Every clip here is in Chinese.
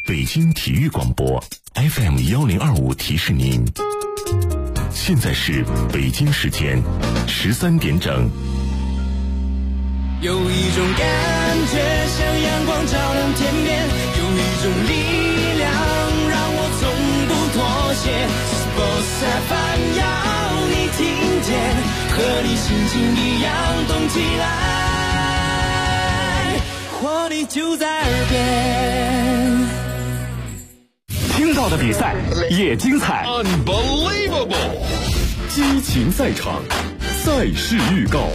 北京体育广播 FM1025提示您，现在是北京时间13点整。 有一种感觉像阳光照亮天边，有一种力量让我从不妥协。Sports FM 要你听见，和你心情一样动起来，活力就在耳边。 听到的比赛也精彩 Unbelievable 激情赛场，赛事预告。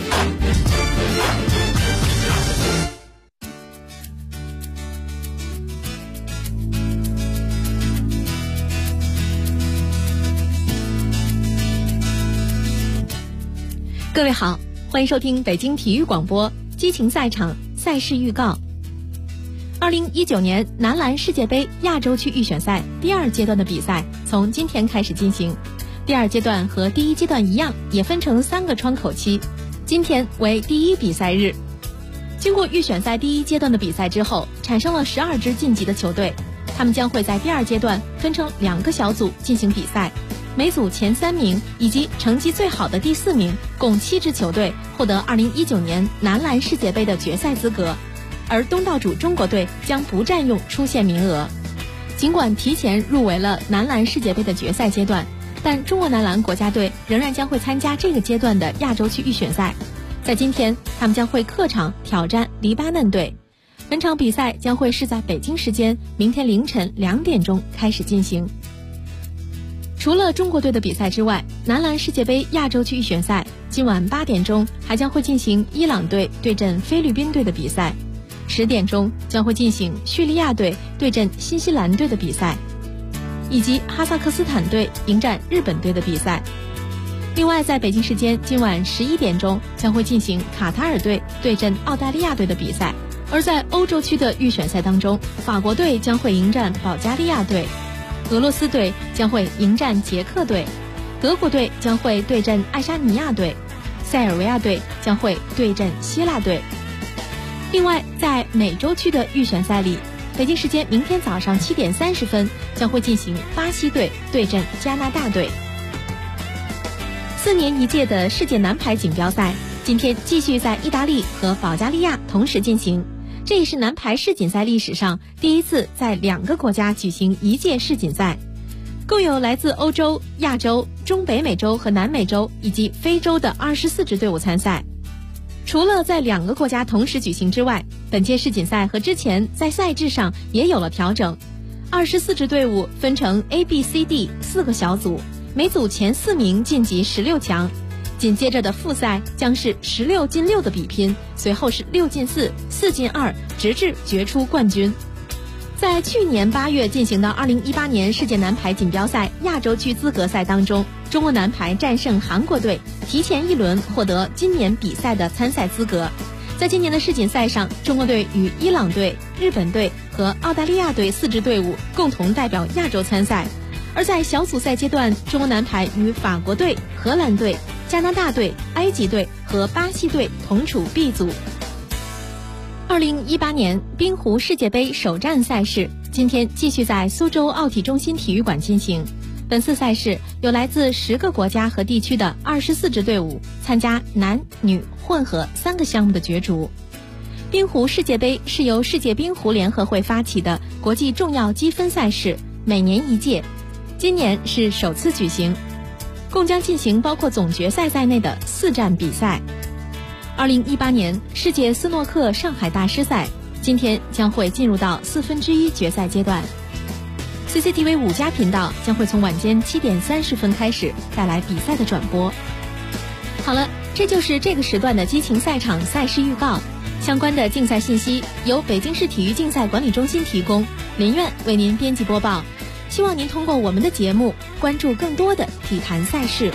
各位好，欢迎收听北京体育广播激情赛场赛事预告。2019年男篮世界杯亚洲区预选赛第二阶段的比赛从今天开始进行。第二阶段和第一阶段一样，也分成3个窗口期。今天为第一比赛日。经过预选赛第一阶段的比赛之后，产生了12支晋级的球队，他们将会在第二阶段分成2个小组进行比赛。每组前3名以及成绩最好的第4名，共7支球队获得2019年男篮世界杯的决赛资格，而东道主中国队将不占用出线名额。尽管提前入围了男篮世界杯的决赛阶段，但中国男篮国家队仍然将会参加这个阶段的亚洲区预选赛。在今天，他们将会客场挑战黎巴嫩队。本场比赛将会是在北京时间明天凌晨2点钟开始进行。除了中国队的比赛之外，男篮世界杯亚洲区预选赛今晚8点钟还将会进行伊朗队对阵菲律宾队的比赛，10点钟将会进行叙利亚队对阵新西兰队的比赛，以及哈萨克斯坦队迎战日本队的比赛。另外，在北京时间今晚11点钟将会进行卡塔尔队对阵澳大利亚队的比赛。而在欧洲区的预选赛当中，法国队将会迎战保加利亚队，俄罗斯队将会迎战捷克队，德国队将会对阵爱沙尼亚队，塞尔维亚队将会对阵希腊队。另外，在美洲区的预选赛里，北京时间明天早上7点30分将会进行巴西队对阵加拿大队。4年一届的世界男排锦标赛今天继续在意大利和保加利亚同时进行，这也是男排世锦赛历史上第一次在2个国家举行一届世锦赛。共有来自欧洲、亚洲、中北美洲和南美洲以及非洲的24支队伍参赛。除了在2个国家同时举行之外，本届世锦赛和之前在赛制上也有了调整。24支队伍分成 A、B、C、D 4个小组，每组前4名晋级16强。紧接着的复赛将是16进6的比拼，随后是6进4、4进2，直至决出冠军。在去年8月进行的2018年世界男排锦标赛亚洲区资格赛当中，中国男排战胜韩国队，提前1轮获得今年比赛的参赛资格。在今年的世锦赛上，中国队与伊朗队、日本队和澳大利亚队4支队伍共同代表亚洲参赛。而在小组赛阶段，中国男排与法国队、荷兰队、加拿大队、埃及队和巴西队同处 B 组。2018年冰壶世界杯首站赛事今天继续在苏州奥体中心体育馆进行。本次赛事有来自10个国家和地区的24支队伍参加男女混合3个项目的角逐。冰壶世界杯是由世界冰壶联合会发起的国际重要积分赛事，每年一届，今年是首次举行，共将进行包括总决赛在内的4站比赛。2018年世界斯诺克上海大师赛今天将会进入到1/4决赛阶段。CCTV 5家频道将会从晚间7点30分开始带来比赛的转播。好了，这就是这个时段的激情赛场赛事预告。相关的竞赛信息由北京市体育竞赛管理中心提供，林苑为您编辑播报。希望您通过我们的节目关注更多的体坛赛事。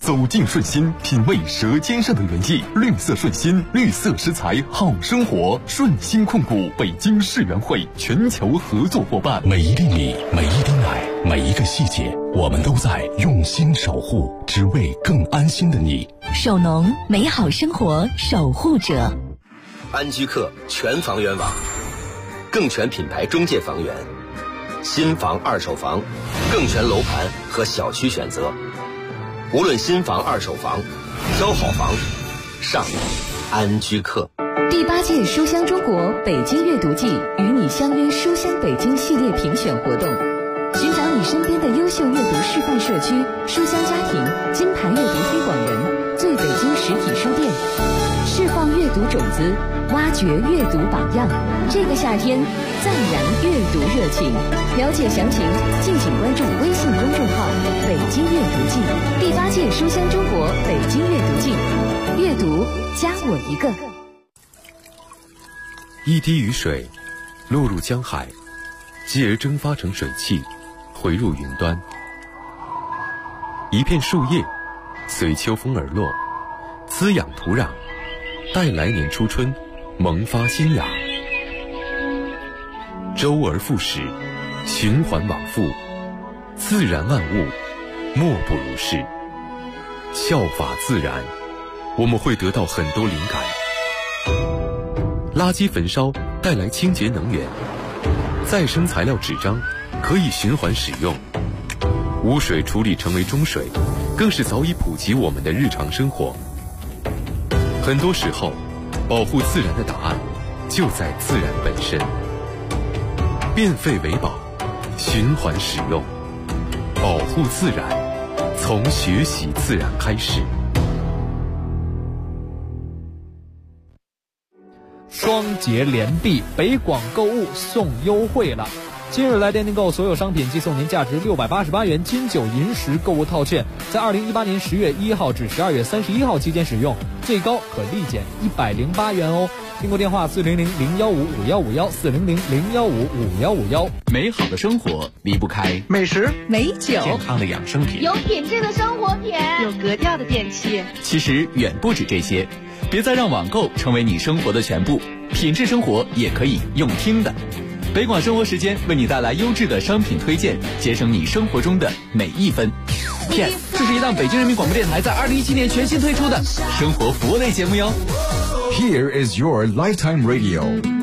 走进顺心，品味舌尖上的原意。绿色顺心，绿色食材好生活。顺心控股北京世园会全球合作伙伴。 每一粒米，每一滴奶，每一个细节，我们都在用心守护，只为更安心的你。 首农，美好生活守护者。 安居客全房源网，更全品牌中介房源，新房二手房，更全楼盘和小区选择。无论新房二手房，挑好房上安居客。 第8届书香中国北京阅读季与你相约书香北京系列评选活动，寻找你身边的优秀阅读示范社区、书香家庭、金牌阅读推广人、最北京实体书店，释放阅读种子，挖掘阅读榜样。这个夏天赞扬阅读热情，了解详情敬请关注微信公众号北京阅读季。第8届书香中国北京阅读季，阅读加我一个。 一滴雨水落入江海，继而蒸发成水汽，回入云端。一片树叶随秋风而落，滋养土壤，待来年初春萌发新芽。周而复始，循环往复，自然万物莫不如是。效法自然，我们会得到很多灵感。垃圾焚烧带来清洁能源，再生材料纸张可以循环使用，污水处理成为中水，更是早已普及我们的日常生活。很多时候，保护自然的答案就在自然本身。变废为宝，循环使用，保护自然，从学习自然开始。 双节连币，北广购物送优惠了。今日来电订购所有商品即送您价值688元金九银10购物套券，在2018年10月1号至12月31号期间使用，最高可立减108元哦。订购电话400-015-5151 400-015-5151。 美好的生活离不开美食、 美酒、 健康的养生品， 有品质的生活品， 有格调的电器。 其实远不止这些，别再让网购成为你生活的全部，品质生活也可以用听的。北广生活时间为你带来优质的商品推荐，节省你生活中的每一分。Yes， 这是一档北京人民广播电台在2017年全新推出的生活服务类节目哟。 Here is your lifetime radio。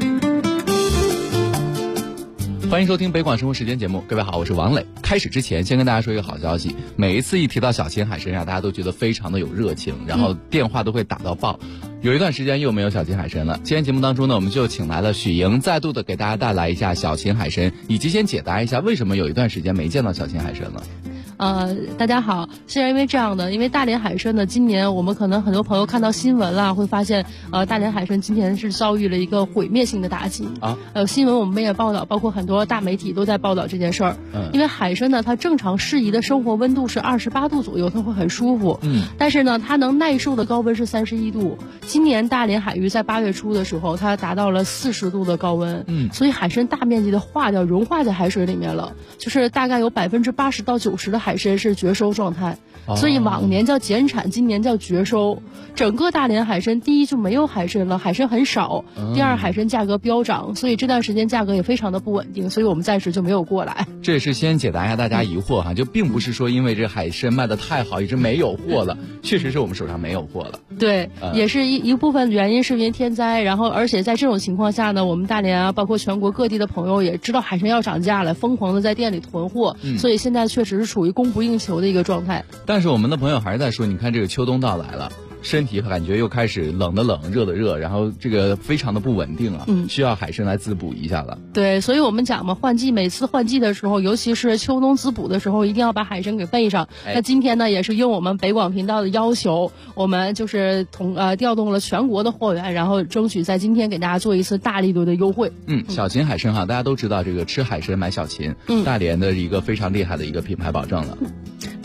欢迎收听北广生活时间节目，各位好，我是王磊。开始之前，先跟大家说一个好消息，每一次一提到小秦海参大家都觉得非常的有热情，然后电话都会打到爆。有一段时间又没有小秦海参了，今天节目当中呢，我们就请来了许莹，再度的给大家带来一下小秦海参，以及先解答一下为什么有一段时间没见到小秦海参了。 大家好，是因为这样的，因为大连海参呢，今年我们可能很多朋友看到新闻啦，会发现大连海参今年是遭遇了一个毁灭性的打击啊。新闻我们也报道，包括很多大媒体都在报道这件事儿。因为海参呢，它正常适宜的生活温度是28度左右，它会很舒服。但是呢，它能耐受的高温是31度。今年大连海域在8月初的时候，它达到了40度的高温。所以海参大面积的化掉，融化在海水里面了，就是大概有80%到90%的海参是绝收状态，所以往年叫减产，今年叫绝收。整个大连海参，第一就没有海参了，海参很少；第二，海参价格飙涨，所以这段时间价格也非常的不稳定，所以我们暂时就没有过来。 这也是先解答一下大家疑惑哈，就并不是说因为这海参卖的太好，一直没有货了，确实是我们手上没有货了。 对，也是一部分原因是因为天灾，然后而且在这种情况下呢，我们大连啊，包括全国各地的朋友也知道海参要涨价了，疯狂的在店里囤货，所以现在确实是处于供不应求的一个状态。 但是我们的朋友还是在说，你看这个秋冬到来了，身体感觉又开始冷的冷，热的热，然后这个非常的不稳定啊，需要海参来滋补一下了。 对，所以我们讲嘛，每次换季的时候，尤其是秋冬滋补的时候，一定要把海参给备上。那今天呢，也是应我们北广频道的要求，我们就是调动了全国的货源，然后争取在今天给大家做一次大力度的优惠。 小秦海参哈，大家都知道这个吃海参买小秦，大连的一个非常厉害的一个品牌保证了。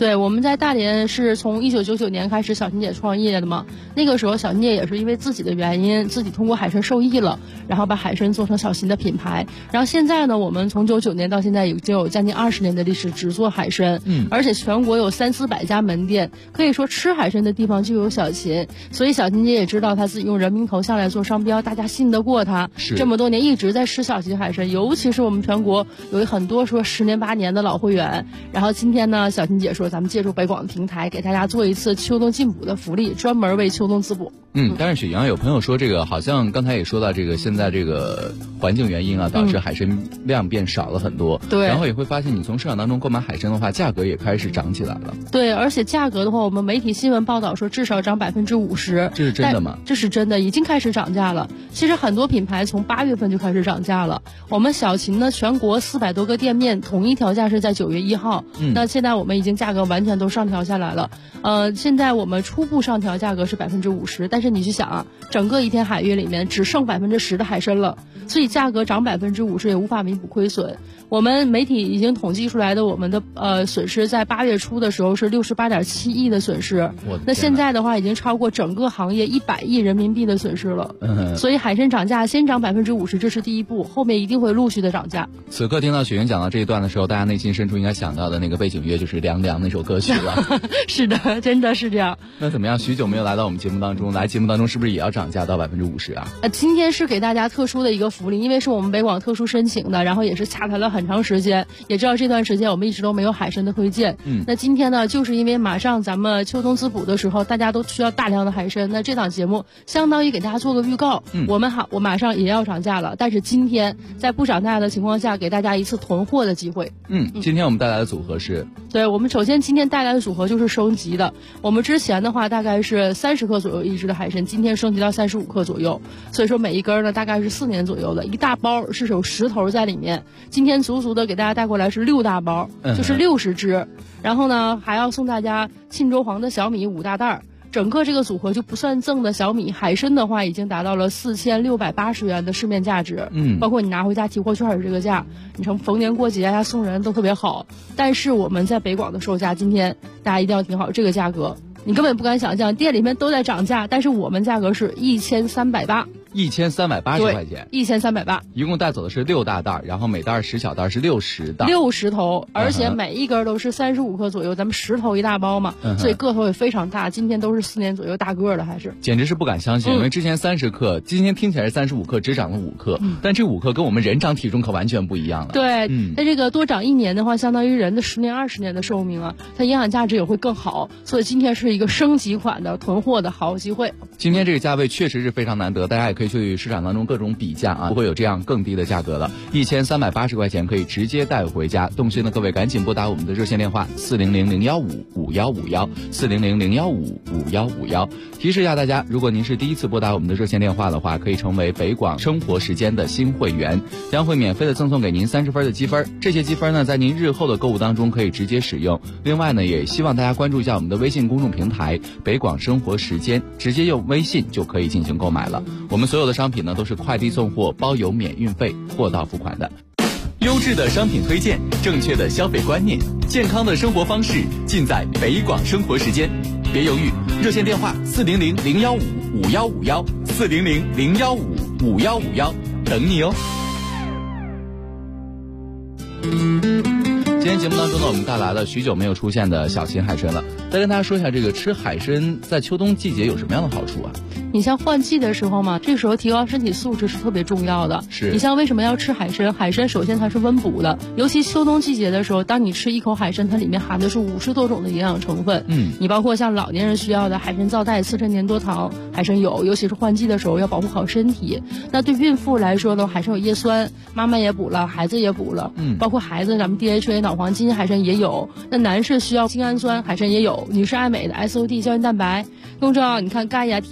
对，我们在大连是从1999年开始小琴姐创业的嘛。那个时候小琴姐也是因为自己的原因，自己通过海参受益了，然后把海参做成小琴的品牌。然后现在呢，我们从99年到现在已经有将近20年的历史，只做海参。而且全国有300-400家门店，可以说吃海参的地方就有小琴。所以小琴姐也知道她自己用人民头像来做商标，大家信得过她。这么多年一直在吃小琴海参，尤其是我们全国有很多说10年8年的老会员。然后今天呢，小琴姐说咱们借助北广的平台，给大家做一次秋冬进补的福利，专门为秋冬滋补。 但是雪阳有朋友说，这个好像刚才也说到，这个现在这个环境原因啊，导致海参量变少了很多。对，然后也会发现你从市场当中购买海参的话，价格也开始涨起来了。 对，而且价格的话，我们媒体新闻报道说至少涨50%。 这是真的吗？ 这是真的，已经开始涨价了。其实很多品牌从8月份就开始涨价了。我们小琴呢，全国400多个店面统一调价是在9月1号。那现在我们已经价格完全都上调下来了。现在我们初步上调价格是50%，但是你去想啊，整个一天海域里面只剩10%的海参了，所以价格涨50%也无法弥补亏损。我们媒体已经统计出来的我们的损失，在8月初的时候是68.7亿的损失，那现在的话已经超过整个行业100亿人民币的损失了。所以海参涨价先涨50%，这是第一步，后面一定会陆续的涨价。 此刻听到雪云讲到这一段的时候，大家内心深处应该想到的那个背景乐就是《凉凉》那首歌曲了。 是的，真的是这样。 那怎么样？许久没有来到我们节目当中，来节目当中是不是也要涨价到50%啊？ 今天是给大家特殊的一个福利，因为是我们北广特殊申请的，然后也是洽谈了很长时间，也知道这段时间我们一直都没有海参的推荐。那今天呢，就是因为马上咱们秋冬滋补的时候，大家都需要大量的海参，那这档节目相当于给大家做个预告。我马上也要涨价了，但是今天在不涨价的情况下，给大家一次囤货的机会。 今天我们带来的组合是， 对，我们首先今天带来的组合就是升级的。我们之前的话大概是30克左右一只的海参，今天升级到35克左右，所以说每一根呢大概是4年左右的，一大包是有10头在里面。今天足足的给大家带过来是6大包，就是60只。然后呢，还要送大家沁州黄的小米5大袋。整个这个组合就不算赠的小米海参的话，已经达到了4680元的市面价值。包括你拿回家提货券的这个价，你从逢年过节呀送人都特别好。但是我们在北广的售价，今天大家一定要听好这个价格，你根本不敢想象，店里面都在涨价，但是我们价格是1380。 1380块钱 ，1380， 一共带走的是6大袋，然后每袋10小袋是60袋 ，60头，而且每一根都是35克左右，咱们10头一大包嘛，所以个头也非常大。今天都是4年左右大个的，还是简直是不敢相信，因为之前30克，今天听起来是35克，只涨了5克，但这5克跟我们人长体重可完全不一样了。 对，那这个多长1年的话，相当于人的10年20年的寿命啊，它营养价值也会更好，所以今天是一个升级款的囤货的好机会。 今天这个价位确实是非常难得，大家也可以去市场当中各种比价啊，不会有这样更低的价格了。1380块钱可以直接带回家。动心的各位赶紧拨打我们的热线电话400-015-5151，400-015-5151。提示一下大家，如果您是第一次拨打我们的热线电话的话，可以成为北广生活时间的新会员，将会免费的赠送给您30分的积分。这些积分呢，在您日后的购物当中可以直接使用。另外呢，也希望大家关注一下我们的微信公众平台北广生活时间，直接用微信就可以进行购买了。我们所有的商品呢都是快递送货，包邮免运费，货到付款的。优质的商品推荐，正确的消费观念，健康的生活方式，尽在北广生活时间。别犹豫，热线电话400-015-5151，400-015-5151，等你哦。今天节目当中呢，我们带来了许久没有出现的小琴海参了。再跟大家说一下，这个吃海参在秋冬季节有什么样的好处啊？ 你像换季的时候嘛，这时候提高身体素质是特别重要的。 是。 你像为什么要吃海参？海参首先它是温补的，尤其秋冬季节的时候，当你吃一口海参，它里面含的是50多种的营养成分。你包括像老年人需要的海参皂苷、次陈年多糖，海参有，尤其是换季的时候要保护好身体。那对孕妇来说呢，海参有叶酸，妈妈也补了，孩子也补了。包括孩子咱们 DHA 脑黄金海参也有。那男士需要精氨酸，海参也有。女士爱美的 SOD 胶原蛋白。更重要，你看钙呀、铁、锌、硒。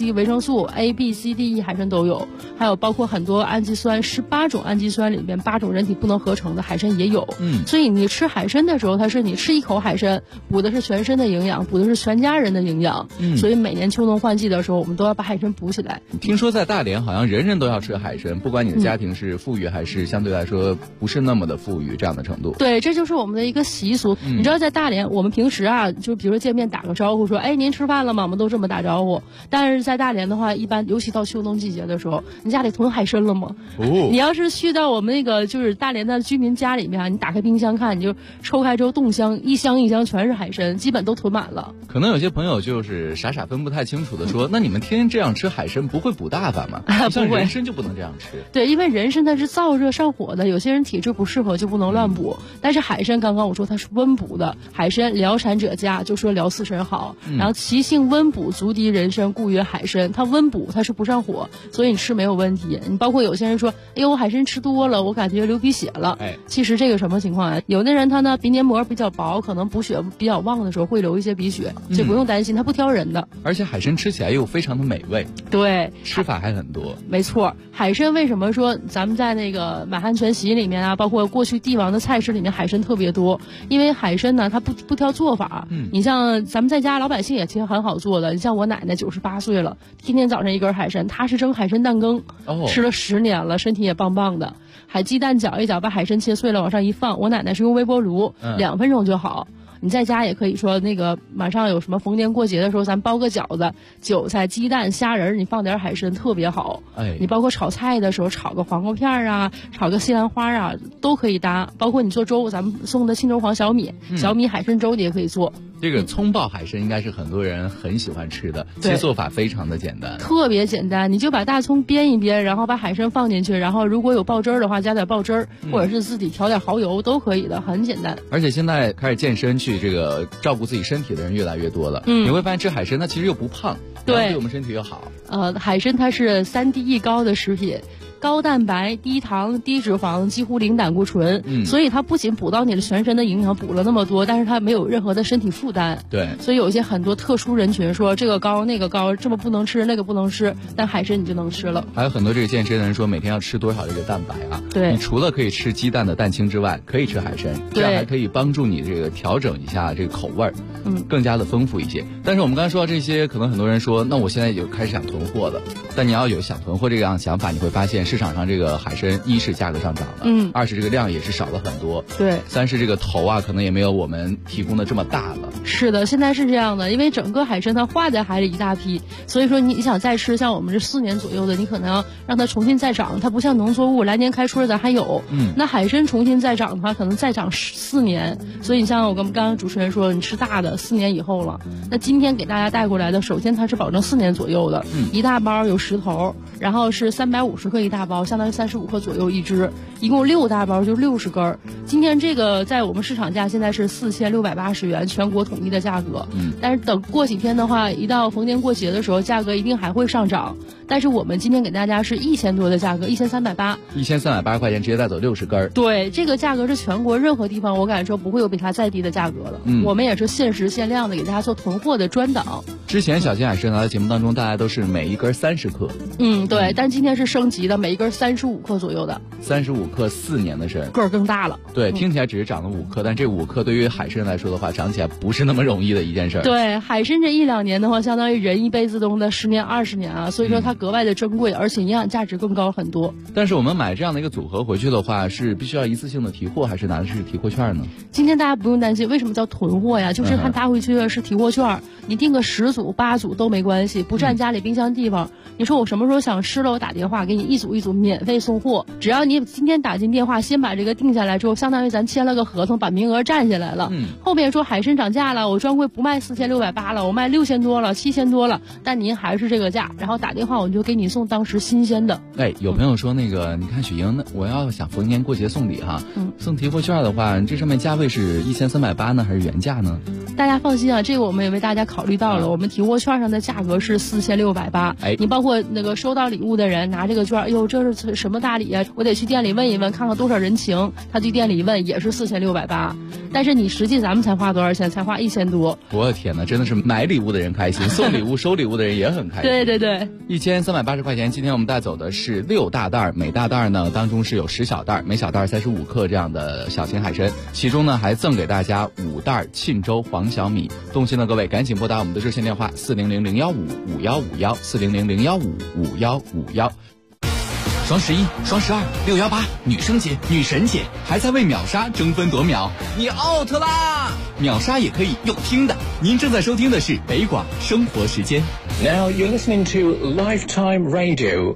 C、维生素 A、B、C、D、E 海参都有，还有包括很多氨基酸，18种氨基酸里面8种人体不能合成的海参也有。所以你吃海参的时候，它是你吃一口海参，补的是全身的营养，补的是全家人的营养。所以每年秋冬换季的时候，我们都要把海参补起来。 听说在大连好像人人都要吃海参，不管你的家庭是富裕还是相对来说不是那么的富裕这样的程度。 对，这就是我们的一个习俗。你知道在大连，我们平时啊，就比如说见面打个招呼说，哎，您吃饭了吗？我们都这么打招呼。但是在大连的话，一般尤其到秋冬季节的时候，你家里囤海参了吗？你要是去到我们那个就是大连的居民家里面，你打开冰箱看，你就抽开之后冻箱一箱一箱全是海参，基本都囤满了。 可能有些朋友就是傻傻分不太清楚的说，那你们天天这样吃海参不会补大发吗？像人参就不能这样吃。 对，因为人参它是燥热上火的，有些人体质不适合就不能乱补。但是海参刚刚我说它是温补的，海参疗产者佳，就说疗四神好。然后其性温补，足敌人参，故曰海参。它温补，它是不上火，所以你吃没有问题。你包括有些人说，哎呦，海参吃多了，我感觉流鼻血了。其实这个什么情况啊？有的人他呢鼻黏膜比较薄，可能补血比较旺的时候会流一些鼻血，这不用担心，它不挑人的。 而且海参吃起来又非常的美味。 对， 吃法还很多。 没错，海参为什么说咱们在那个满汉全席里面啊，包括过去帝王的菜式里面海参特别多？因为海参呢，它不挑做法。你像咱们在家老百姓也其实很好做的，你像我奶奶98岁了，天天早上一根海参，她是蒸海参蛋羹，吃了10年了，身体也棒棒的。海鸡蛋搅一搅，把海参切碎了往上一放，我奶奶是用微波炉，2分钟就好。你在家也可以说那个马上有什么逢年过节的时候，咱包个饺子，韭菜、鸡蛋、虾仁，你放点海参特别好。你包括炒菜的时候，炒个黄瓜片啊，炒个西兰花啊，都可以搭。包括你做粥，咱们送的青州黄小米，小米海参粥你也可以做。 这个葱爆海参应该是很多人很喜欢吃的，其实做法非常的简单， 特别简单。你就把大葱煸一煸，然后把海参放进去，然后如果有爆汁儿的话，加点爆汁儿，或者是自己调点蚝油都可以的，很简单。 而且现在开始健身去这个照顾自己身体的人越来越多了，你会发现吃海参它其实又不胖，对我们身体又好。 海参它是3D 高的食品。高蛋白、低糖、低脂肪，几乎零胆固醇，所以它不仅补到你的全身的营养，补了那么多，但是它没有任何的身体负担。 对， 所以有一些很多特殊人群说这个高那个高，这么不能吃那个不能吃，但海参你就能吃了。 还有很多这个健身的人说每天要吃多少这个蛋白啊？ 对， 你除了可以吃鸡蛋的蛋清之外，可以吃海参，这样还可以帮助你这个调整一下这个口味儿，更加的丰富一些。但是我们刚才说到这些，可能很多人说，那我现在有开始想囤货了。但你要有想囤货这样想法，你会发现市场上这个海参一是价格上涨了，二是这个量也是少了很多， 对， 三是这个头啊可能也没有我们提供的这么大了。 是的，现在是这样的，因为整个海参它化在海里一大批，所以说你想再吃，像我们这4年左右的，你可能要让它重新再长，它不像农作物来年开春咱还有，那海参重新再长的话，可能再长4年。所以你像我跟刚刚主持人说，你吃大的4年以后了，那今天给大家带过来的，首先它是保证4年左右的，一大包有10头，然后是350克一大包，相当于35克左右一只，一共6大包就60根。今天这个在我们市场价现在是4680元，全国统一的价格。但是等过几天的话，一到逢年过节的时候，价格一定还会上涨。但是我们今天给大家是1000多的价格，1380，1380 块钱直接带走60根。 对，这个价格是全国任何地方我敢说不会有比它再低的价格了。我们也是限时限量的给大家做囤货的专档。 之前小金海参来的节目当中，大家都是每一根30克。 对，但今天是升级的，每一根35克左右的。 35克4年的参， 个儿更大了。 对，听起来只是长了5克，但这5克对于海参来说的话，长起来不是那么容易的一件事。 对，海参这1-2年的话，相当于人一辈子中的10年20年啊，所以说它格外的珍贵，而且营养价值更高很多。 但是我们买这样的一个组合回去的话，是必须要一次性的提货，还是拿的是提货券呢？ 今天大家不用担心，为什么叫囤货呀？就是它拿回去的是提货券，你订个10组8组都没关系，不占家里冰箱地方。你说我什么时候想吃了，我打电话给你一组一组免费送货，只要你今天打进电话，先把这个定下来之后，相当于咱签了个合同，把名额占下来了。后面说海参涨价了，我专柜不卖4680了，我卖6000多了，7000多了，但您还是这个价，然后打电话我们就给你送当时新鲜的。 有朋友说那个，你看雪莹，那我要想逢年过节送礼哈，送提货券的话，这上面价位是1380呢，还是原价呢？ 大家放心啊，这个我们也为大家考虑到了，我们提货券上的价格是4680。你包括那个收到礼物的人拿这个券，哎呦， 这是什么大礼啊？我得去店里问一问，看看多少人情。他去店里一问也是4680，但是你实际咱们才花多少钱？才花1000多。 我的天哪，真的是买礼物的人开心，送礼物收礼物的人也很开心。 对对对 ，1380块钱。今天我们带走的是6大袋，每大袋呢当中是有10小袋，每小袋35克这样的小型海参，其中呢还赠给大家5袋沁州黄小米。动心的各位赶紧拨打我们的热线电话400-015-5151，400-015-5151。 双11、双12、618，女生节、女神节，还在为秒杀争分夺秒，你 out 啦！秒杀也可以用听的。您正在收听的是北广生活时间。 Now you're listening to Lifetime Radio。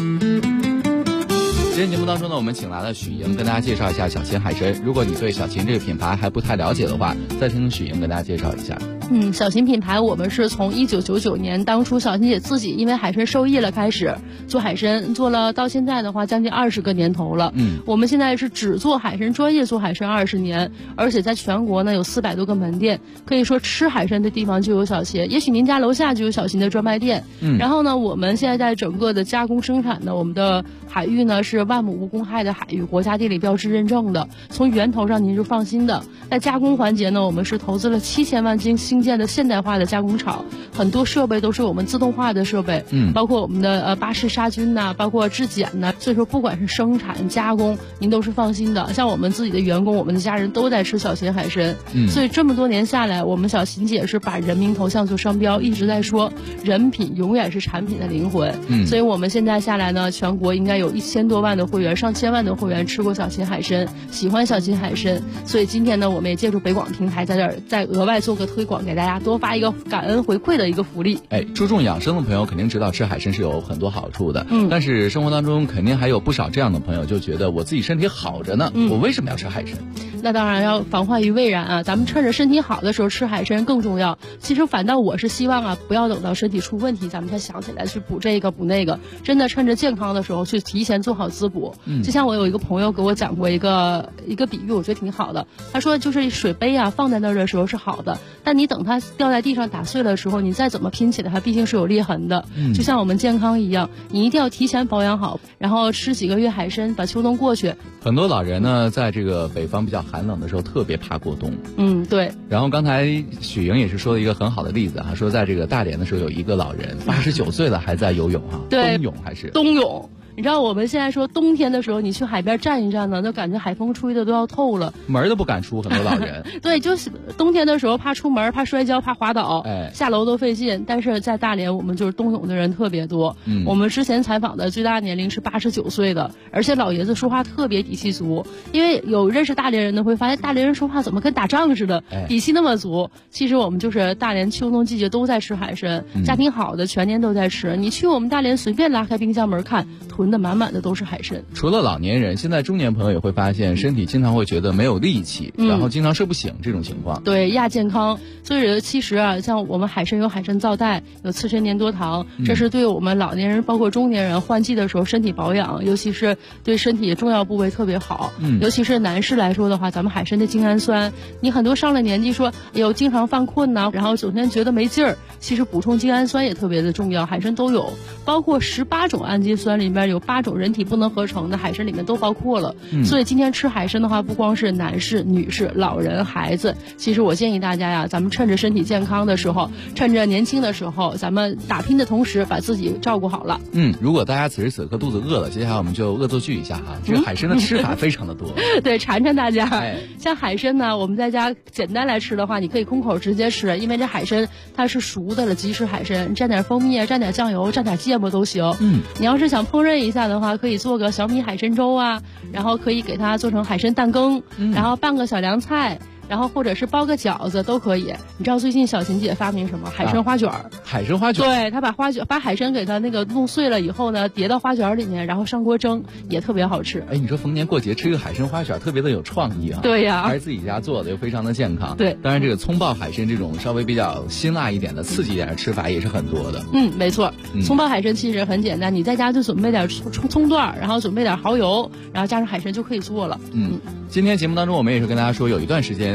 今天节目当中呢，我们请来了许莹跟大家介绍一下小秦海参。如果你对小秦这个品牌还不太了解的话，再听听许莹跟大家介绍一下。 小秦品牌我们是从1999年当初小秦姐自己因为海参受益了开始做海参，做了到现在的话将近20个年头了。我们现在是只做海参，专业做海参20年，而且在全国呢有400多个门店，可以说吃海参的地方就有小秦，也许您家楼下就有小秦的专卖店。然后呢，我们现在在整个的加工生产呢，我们的海域呢是万亩无公害的海域，国家地理标志认证的，从源头上您是放心的。在加工环节呢，我们是投资了7000万新建的现代化的加工厂，很多设备都是我们自动化的设备，包括我们的巴氏杀菌呐，包括质检呐，所以说不管是生产加工，您都是放心的。像我们自己的员工，我们的家人都在吃小秦海参，所以这么多年下来，我们小秦姐是把人民头像做商标，一直在说人品永远是产品的灵魂。所以我们现在下来呢，全国应该有1000多万的会员，上千万的会员吃过小秦海参，喜欢小秦海参。所以今天呢，我们也借助北广平台在这儿再额外做个推广，给大家多发一个感恩回馈的一个福利。 注重养生的朋友肯定知道吃海参是有很多好处的，但是生活当中肯定还有不少这样的朋友就觉得我自己身体好着呢，我为什么要吃海参？ 那当然要防患于未然啊！咱们趁着身体好的时候吃海参更重要。其实反倒我是希望啊，不要等到身体出问题，咱们才想起来去补这个补那个。真的趁着健康的时候去提前做好滋补。就像我有一个朋友给我讲过一个比喻，我觉得挺好的。他说就是水杯啊放在那儿的时候是好的，但你等它掉在地上打碎了的时候，你再怎么拼起来，它毕竟是有裂痕的。就像我们健康一样，你一定要提前保养好，然后吃几个月海参，把秋冬过去。 很多老人呢，在这个北方比较寒冷的时候，特别怕过冬。 对。 然后刚才许莹也是说了一个很好的例子哈，说在这个大连的时候，有一个老人89岁了还在游泳哈， 对， 冬泳还是冬泳。你知道我们现在说冬天的时候，你去海边站一站呢，就感觉海风吹的都要透了， 门都不敢出，很多老人。 对，就是冬天的时候怕出门，怕摔跤，怕滑倒，下楼都费劲。但是在大连，我们就是冬泳的人特别多。我们之前采访的最大年龄是89岁的，而且老爷子说话特别底气足。因为有认识大连人的会发现，大连人说话怎么跟打仗似的，底气那么足。其实我们就是大连秋冬季节都在吃海参，家庭好的全年都在吃。你去我们大连随便拉开冰箱门看，囤的满满的都是海参。 除了老年人，现在中年朋友也会发现身体经常会觉得没有力气，然后经常睡不醒这种情况。 对，亚健康。所以其实啊，像我们海参有海参皂苷，有刺参粘多糖，这是对我们老年人包括中年人换季的时候身体保养，尤其是对身体重要部位特别好。尤其是男士来说的话，咱们海参的精氨酸，你很多上了年纪说有经常犯困呐，然后整天觉得没劲儿，其实补充精氨酸也特别的重要，海参都有，包括18种氨基酸里面有8种人体不能合成的，海参里面都包括了。所以今天吃海参的话，不光是男士、女士、老人、孩子，其实我建议大家呀，咱们趁着身体健康的时候，趁着年轻的时候，咱们打拼的同时把自己照顾好了。 如果大家此时此刻肚子饿了，接下来我们就恶作剧一下哈，这个海参的吃法非常的多。 对，馋馋大家。像海参呢，我们在家简单来吃的话，你可以空口直接吃，因为这海参它是熟的了，即食海参，蘸点蜂蜜啊，蘸点酱油，蘸点芥末都行。你要是想烹饪一下的话，可以做个小米海参粥啊，然后可以给它做成海参蛋羹，然后拌个小凉菜，然后或者是包个饺子都可以。你知道最近小秦姐发明什么？海参花卷。 海参花卷。 对，她把海参给它那个弄碎了以后呢，叠到花卷里面，然后上锅蒸，也特别好吃。 你说逢年过节吃一个海参花卷，特别的有创意啊。 对呀， 还是自己家做的，又非常的健康。 对， 当然这个葱爆海参这种稍微比较辛辣一点的、刺激一点的吃法也是很多的。 没错。葱爆海参其实很简单，你在家就准备点葱段，然后准备点蚝油，然后加上海参就可以做了。 今天节目当中我们也是跟大家说，有一段时间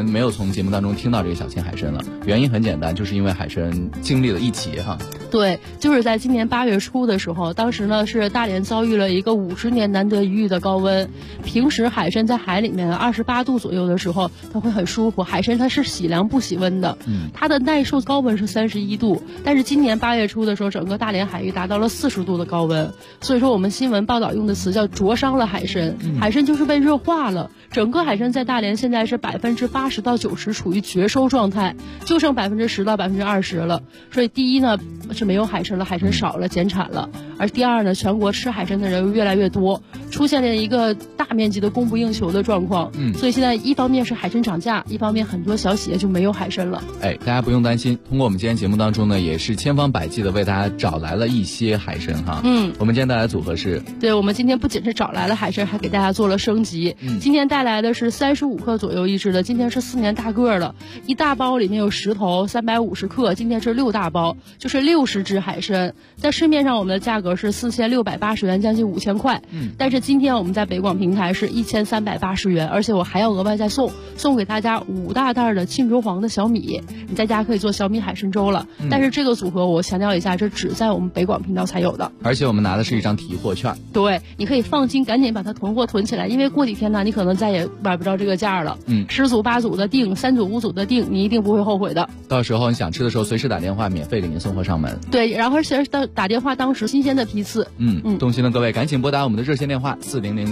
年没有从节目当中听到这个小青海参了，原因很简单，就是因为海参经历了一劫哈。 对，就是在今年8月初的时候，当时呢是大连遭遇了一个50年难得一遇的高温。平时海参在海里面28度左右的时候，它会很舒服。海参它是喜凉不喜温的，它的耐受高温是31度，但是今年8月初的时候，整个大连海域达到了40度的高温。所以说我们新闻报道用的词叫灼伤了海参，海参就是被热化了。整个海参在大连现在是80%到90%处于绝收状态，就剩10%到20%了。所以第一呢是没有海参了，海参少了，减产了。而第二呢，全国吃海参的人越来越多，出现了一个大面积的供不应求的状况。所以现在一方面是海参涨价，一方面很多小企业就没有海参了。 大家不用担心，通过我们今天节目当中呢，也是千方百计的为大家找来了一些海参哈。我们今天带来的组合是， 对，我们今天不仅是找来了海参，还给大家做了升级。今天带来的是35克左右一只的，今天是4年大个的，一大包里面有10头，350克，今天是6大包，就是60只海参。在市面上我们的价格是4680元，将近5000块。但是今天我们在北广平台是1380元，而且我还要额外再送给大家5大袋的沁州黄的小米，你在家可以做小米海参粥了。但是这个组合我强调一下，这只在我们北广频道才有的， 而且我们拿的是一张提货券。 对，你可以放心，赶紧把它囤货囤起来，因为过几天呢，你可能再也买不着这个价了。10组8组的订，3组5组的订，你一定不会后悔的。 到时候你想吃的时候，随时打电话，免费给您送货上门。 对，然后而且打电话当时新鲜的批次。 动心的各位赶紧拨打我们的热线电话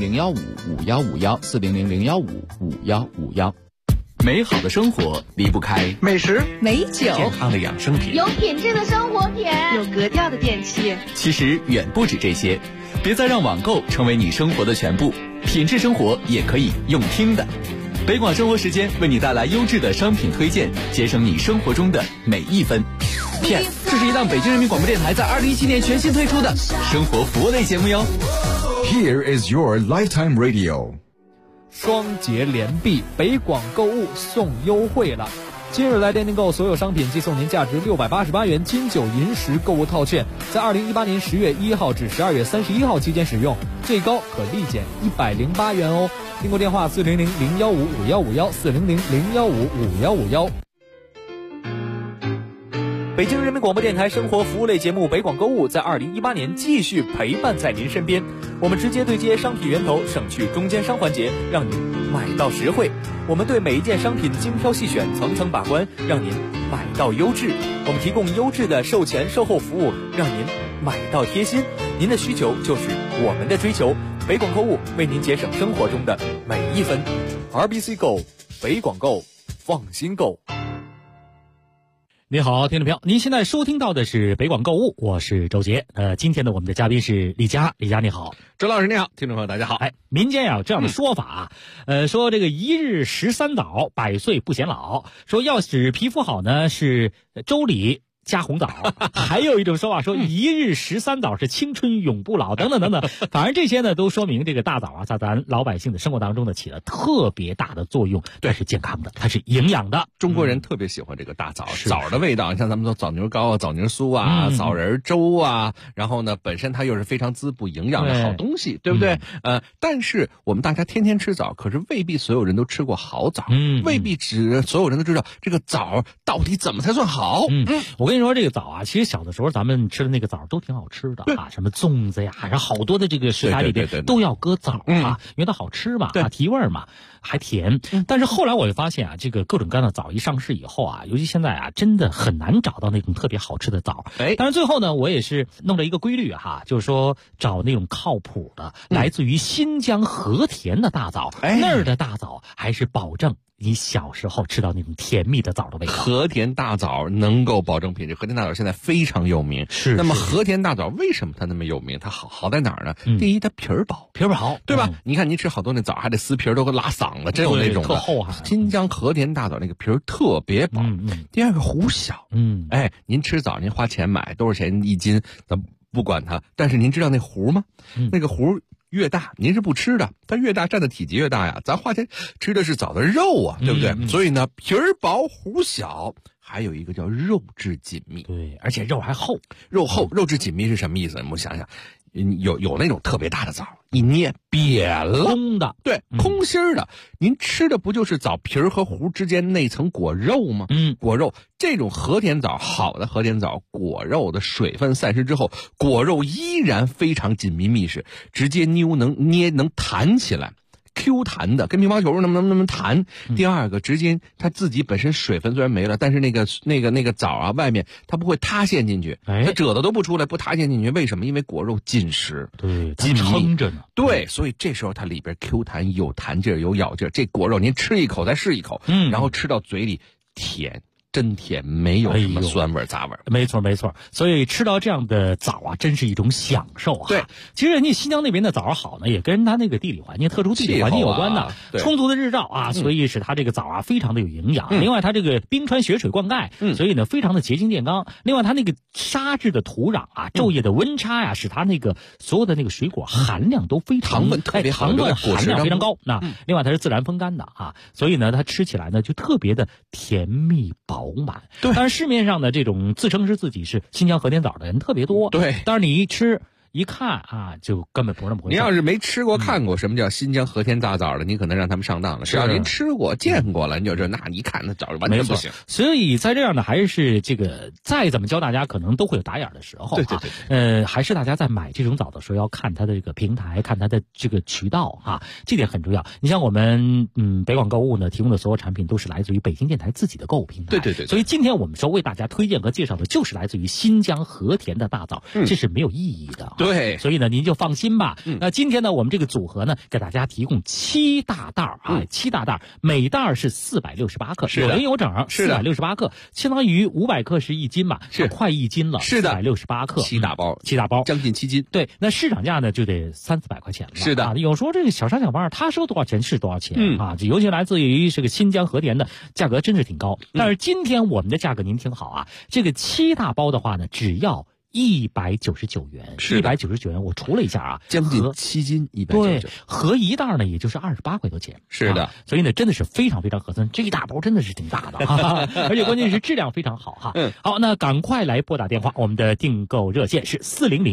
400-015-5151，400-015-5151。 美好的生活离不开美食、 美酒、 健康的养生品， 有品质的生活品， 有格调的电器。 其实远不止这些，别再让网购成为你生活的全部，品质生活也可以用听的。北广生活时间为你带来优质的商品推荐，节省你生活中的每一分。P.S. 这是一档北京人民广播电台在2017年全新推出的生活服务类节目哟。 Here is your lifetime radio。 双节连璧，北广购物送优惠了。今日来电订购所有商品，即送您价值688元金9银10购物套券，在2018年10月1号至12月31号期间使用，最高可立减108元哦。订购电话400-015-5151，400-015-5151。北京人民广播电台生活服务类节目北广购物在2018年继续陪伴在您身边，我们直接对接商品源头，省去中间商环节，让您买到实惠。我们对每一件商品精挑细选，层层把关，让您买到优质。我们提供优质的售前售后服务，让您买到贴心。您的需求就是我们的追求，北广购物为您节省生活中的每一分。RBC 购，北广购，放心购。 你好，听众朋友，您现在收听到的是北广购物，我是周杰。今天呢，我们的嘉宾是李佳，李佳你好， 周老师你好，听众朋友大家好。 民间有这样的说法说这个一日13枣，百岁不显老。说要使皮肤好呢，是粥里加红枣，还有一种说法说一日13枣是青春永不老，等等等等。反正这些呢，都说明这个大枣啊，在咱老百姓的生活当中呢，起了特别大的作用。它是健康的，它是营养的。 中国人特别喜欢这个大枣，枣的味道，像咱们说枣泥糕啊、枣泥酥啊、枣仁粥啊，然后呢，本身它又是非常滋补营养的好东西，对不对？但是我们大家天天吃枣，可是未必所有人都吃过好枣，未必所有人都知道这个枣到底怎么才算好。 我跟你说，这个枣啊，其实小的时候咱们吃的那个枣都挺好吃的啊，什么粽子呀，还是好多的这个食材里边都要搁枣啊，因为它好吃嘛，提味嘛，还甜。但是后来我就发现啊，这个各种各样的枣一上市以后啊，尤其现在啊，真的很难找到那种特别好吃的枣。但是最后呢，我也是弄了一个规律哈，就是说找那种靠谱的，来自于新疆和田的大枣，那儿的大枣还是保证你小时候吃到那种甜蜜的枣的味道。 和田大枣能够保证品质，和田大枣现在非常有名。那么和田大枣为什么它那么有名？它好在哪儿呢？第一，它皮儿薄，对吧？你看您吃好多那枣还得撕皮儿，都拉嗓子，真有那种的特厚啊。 新疆和田大枣那个皮儿特别薄。第二个核小，您吃枣您花钱买多少钱一斤，咱不管它，但是您知道那核吗？那个核越大，您是不吃的，它越大占的体积越大呀。咱花钱吃的是枣的肉啊，对不对？所以呢，皮儿薄核小，还有一个叫肉质紧密。 对，而且肉还厚。 肉质紧密是什么意思？我们想想， 有那种特别大的枣，一捏扁了， 空的， 对，空心儿的。您吃的不就是枣皮儿和核之间那层果肉吗？果肉这种和田枣，好的和田枣，果肉的水分散失之后，果肉依然非常紧密密实，直接能弹起来。Q 弹的，跟乒乓球那么弹。第二个，直接它自己本身水分虽然没了，但是那个枣啊，外面它不会塌陷进去，它褶子都不出来，不塌陷进去。为什么？因为果肉紧实， 对， 紧撑着呢。 对，所以这时候它里边 Q 弹，有弹劲儿，有咬劲儿。这果肉您吃一口再试一口，然后吃到嘴里甜。真甜，没有什么酸味杂味。 没错，所以吃到这样的枣啊，真是一种享受啊。 对， 其实人家新疆那边的枣好呢，也跟它那个地理环境、特殊地理环境有关的。充足的日照啊，所以使它这个枣啊非常的有营养。另外，它这个冰川雪水灌溉，所以呢非常的洁净健康。另外，它那个沙质的土壤啊，昼夜的温差呀，使它那个所有的那个水果含量都非常糖分特别好， 糖分含量非常高。那另外它是自然风干的啊，所以呢它吃起来呢就特别的甜蜜饱满。 对， 但是市面上的这种自称是自己是新疆和田枣的人特别多。 对， 但是你一吃一看啊，就根本不是那么回事。 您要是没吃过、看过什么叫新疆和田大枣的，您可能让他们上当了。只要您吃过、见过了，你就知道，那一看那枣完全不行。 所以在这样呢，还是这个再怎么教大家，可能都会有打眼的时候。 对。 还是大家在买这种枣的时候，要看它的这个平台，看它的这个渠道啊，这点很重要。你像我们北广购物呢提供的所有产品，都是来自于北京电台自己的购物平台。 对。 所以今天我们说为大家推荐和介绍的就是来自于新疆和田的大枣，这是没有意义的。 对， 所以呢，您就放心吧。那今天呢，我们这个组合呢，给大家提供7大袋啊，7大袋，每袋是468克，有零有整，468克，相当于500克是1斤嘛，是快1斤了， 是的 ，468克 ，7大包，将近7斤。 对，那市场价呢就得300-400块钱了。 是的， 有说这个小商小贩他收多少钱是多少钱啊？尤其来自于这个新疆和田的价格真是挺高。但是今天我们的价格您听好啊，这个7大包的话呢，只要199元，是199元。我除了一下啊， 将近7斤199。 对，合一袋呢，也就是28块多钱。 是的， 所以呢，真的是非常非常合算。这一大包真的是挺大的，而且关键是质量非常好哈。好，那赶快来拨打电话，我们的订购热线是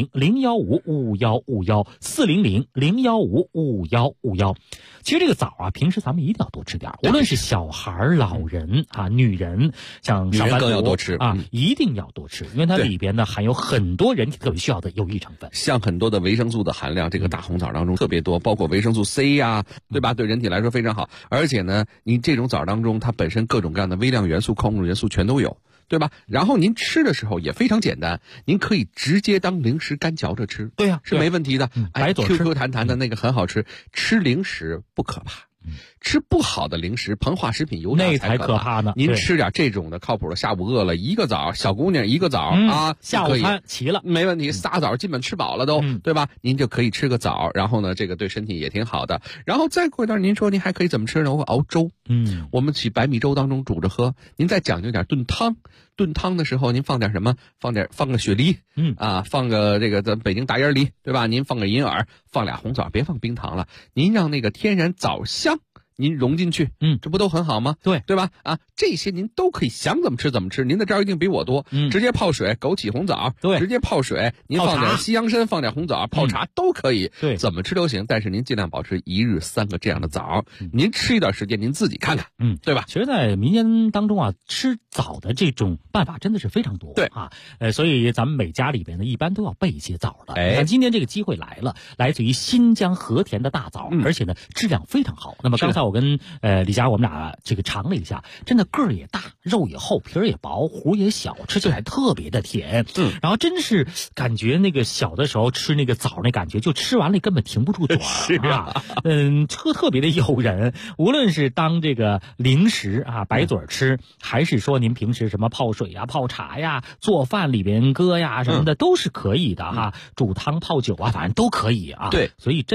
400-015-5151，400-015-5151。其实这个枣啊，平时咱们一定要多吃点，无论是小孩、老人啊、女人，像上班族更要多吃啊，一定要多吃，因为它里边呢含有很多人体特别需要的有益成分， 像很多的维生素的含量，这个大红枣当中特别多，包括维生素 C 呀，对吧？对人体来说非常好。而且呢，您这种枣当中，它本身各种各样的微量元素、矿物元素全都有，对吧？然后您吃的时候也非常简单，您可以直接当零食干嚼着吃， 对呀， 是没问题的。 白左吃 ，QQ 弹弹的那个很好吃。吃零食不可怕。吃不好的零食、膨化食品、油炸才可怕呢。 您吃点这种的靠谱的，下午饿了一个枣，小姑娘一个枣啊， 下午餐齐了， 没问题。仨枣基本吃饱了都，对吧？您就可以吃个枣，然后呢，这个对身体也挺好的。然后再过一段，您说您还可以怎么吃呢？我熬粥，我们取白米粥当中煮着喝。您再讲究点炖汤，炖汤的时候您放点什么？放个雪梨，放个这个咱北京大烟梨，对吧？您放个银耳，放俩红枣，别放冰糖了。您让那个天然枣香您融进去，这不都很好吗？对吧？啊，这些您都可以想怎么吃怎么吃。您的招一定比我多，直接泡水，枸杞红枣，直接泡水，您放点西洋参，放点红枣，泡茶都可以， 对， 怎么吃都行。但是您尽量保持1日3个这样的枣，您吃一段时间，您自己看看，对吧？ 其实，在民间当中啊，吃枣的这种办法真的是非常多， 对啊，所以咱们每家里边呢，一般都要备一些枣的。你看今天这个机会来了，来自于新疆和田的大枣，而且呢质量非常好。那么刚才我跟李佳我们俩这个尝了一下，真的个儿也大，肉也厚，皮儿也薄，核也小，吃起来特别的甜。然后真是感觉那个小的时候吃那个枣那感觉，就吃完了根本停不住嘴啊。特别的诱人。无论是当这个零食啊白嘴吃，还是说您平时什么泡水呀、泡茶呀、做饭里边搁呀什么的，都是可以的哈。煮汤泡酒啊，反正都可以啊。 对， 所以真的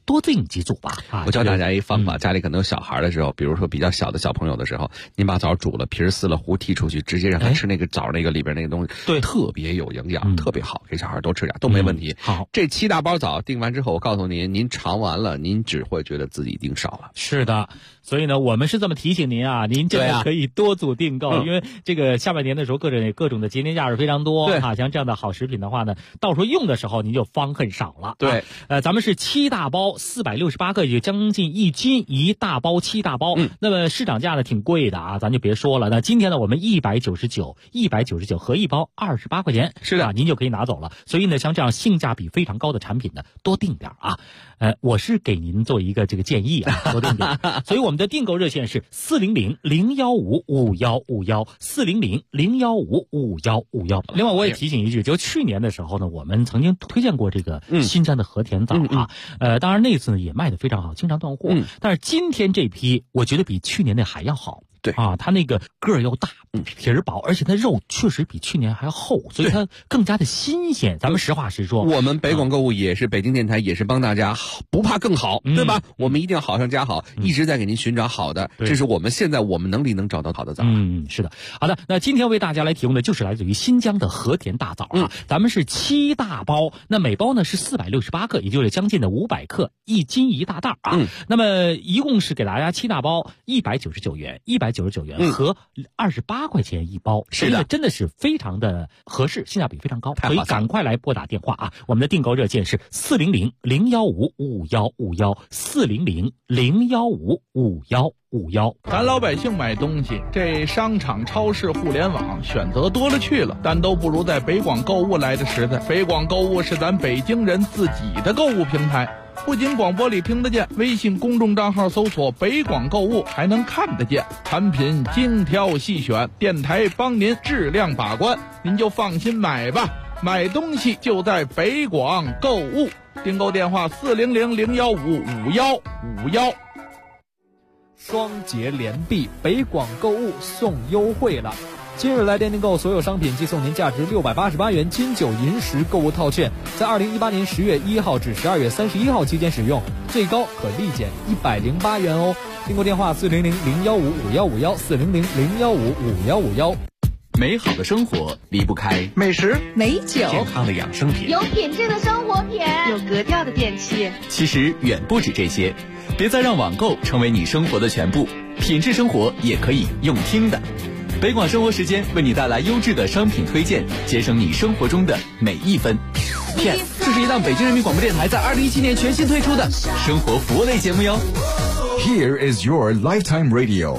多订几组吧。 我教大家一方法，家里可能有小孩的时候，比如说比较小的小朋友的时候，您把枣煮了，皮儿撕了，核剔出去，直接让他吃那个枣那个里边那个东西， 对， 特别有营养，特别好，给小孩多吃点都没问题。 好， 这7大包枣订完之后，我告诉您，您尝完了，您只会觉得自己一定少了。 是的，所以呢，我们是这么提醒您啊，您真的可以多组订购，因为这个下半年的时候，各种的节年假日非常多啊，像这样的好食品的话呢，到时候用的时候您就方恨少了。 对， 咱们是7大包468个，也就将近1斤1大包7大包。那么市场价呢挺贵的啊，咱就别说了。那今天呢，我们199合一包28块钱， 是的， 您就可以拿走了。所以呢，像这样性价比非常高的产品呢，多订点啊。我是给您做一个这个建议啊，多订点。所以我们的订购热线是400-015-5151，400-015-5151。另外我也提醒一句，就去年的时候呢，我们曾经推荐过这个新疆的和田枣啊，当然那次呢也卖得非常好，经常断货。但是今天这批我觉得比去年那还要好。 对啊，它那个个儿又大，皮儿薄，而且它肉确实比去年还要厚，所以它更加的新鲜。咱们实话实说， 我们北广购物也是北京电台，也是帮大家不怕更好，对吧？我们一定要好上加好，一直在给您寻找好的，这是我们现在我们能力能找到好的枣。 是的。好的，那今天为大家来提供的就是来自于新疆的和田大枣啊，咱们是7大包，那每包呢是468克，也就是将近的500克，1斤1大袋啊。那么一共是给大家7大包199元和28块钱一包， 是的， 真的是非常的合适，性价比非常高，所以赶快来拨打电话啊！我们的订购热线是400-015-5151，400-015-5151。 咱老百姓买东西，这商场、超市、互联网选择多了去了，但都不如在北广购物来的实在。北广购物是咱北京人自己的购物平台。不仅广播里听得见，微信公众账号搜索北广购物还能看得见，产品精挑细选，电台帮您质量把关，您就放心买吧。买东西就在北广购物，订购电话400-015-5151。 双节连币，北广购物送优惠了。今日来电订购所有商品，寄送您价值688元金9银石购物套券，在2018年10月1号至12月31号期间使用，最高可立减108元哦。订购电话400-015-5151，400-015-5151。 美好的生活离不开美食、 美酒、 健康的养生品、 有品质的生活品、 有格调的电器。 其实远不止这些，别再让网购成为你生活的全部，品质生活也可以用听的。北广生活时间为你带来优质的商品推荐，节省你生活中的每一分。Yes， 这是一档北京人民广播电台在2017年全新推出的生活服务类节目哟。 Here is your lifetime radio。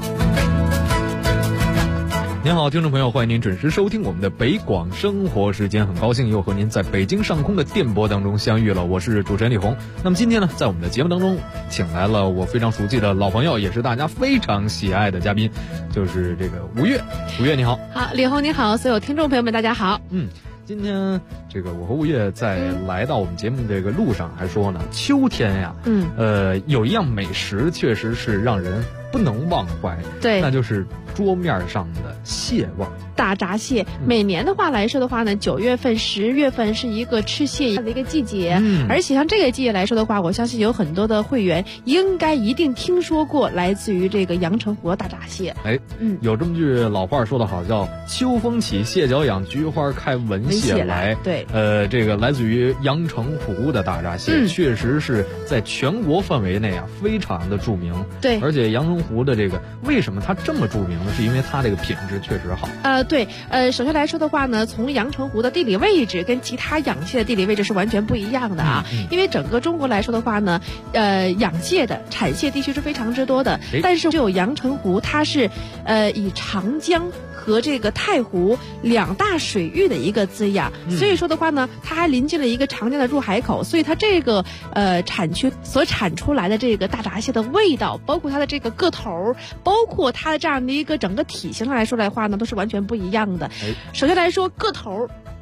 您好，听众朋友，欢迎您准时收听我们的北广生活时间，很高兴又和您在北京上空的电波当中相遇了，我是主持人李红。那么今天呢，在我们的节目当中请来了我非常熟悉的老朋友，也是大家非常喜爱的嘉宾，就是这个吴越。吴越你好。 好，李红你好，所有听众朋友们大家好。 今天这个我和吴越在来到我们节目这个路上还说呢，秋天呀，有一样美食确实是让人不能忘怀， 对， 那就是桌面上的蟹味。 大闸蟹，每年的话来说的话呢，9月份、10月份是一个吃蟹的一个季节，而且像这个季节来说的话，我相信有很多的会员一定听说过来自于这个阳澄湖的大闸蟹。 有这么句老话说得好，叫秋风起，蟹脚痒，菊花开，闻蟹来。 对， 这个来自于阳澄湖的大闸蟹，确实是在全国范围内啊非常的著名。 对， 而且阳澄湖的这个为什么它这么著名呢？是因为它这个品质确实好。 对，首先来说的话呢，从阳澄湖的地理位置跟其他养蟹的地理位置是完全不一样的啊。因为整个中国来说的话呢，养蟹的产蟹地区是非常之多的，但是只有阳澄湖它是以长江和这个太湖2大水域的一个滋养，所以说的话呢，它还临近了一个长江的入海口，所以它这个产区所产出来的这个大闸蟹的味道，包括它的这个个头，包括它的这样的一个整个体型上来说的话呢，都是完全不一样的。首先来说个头，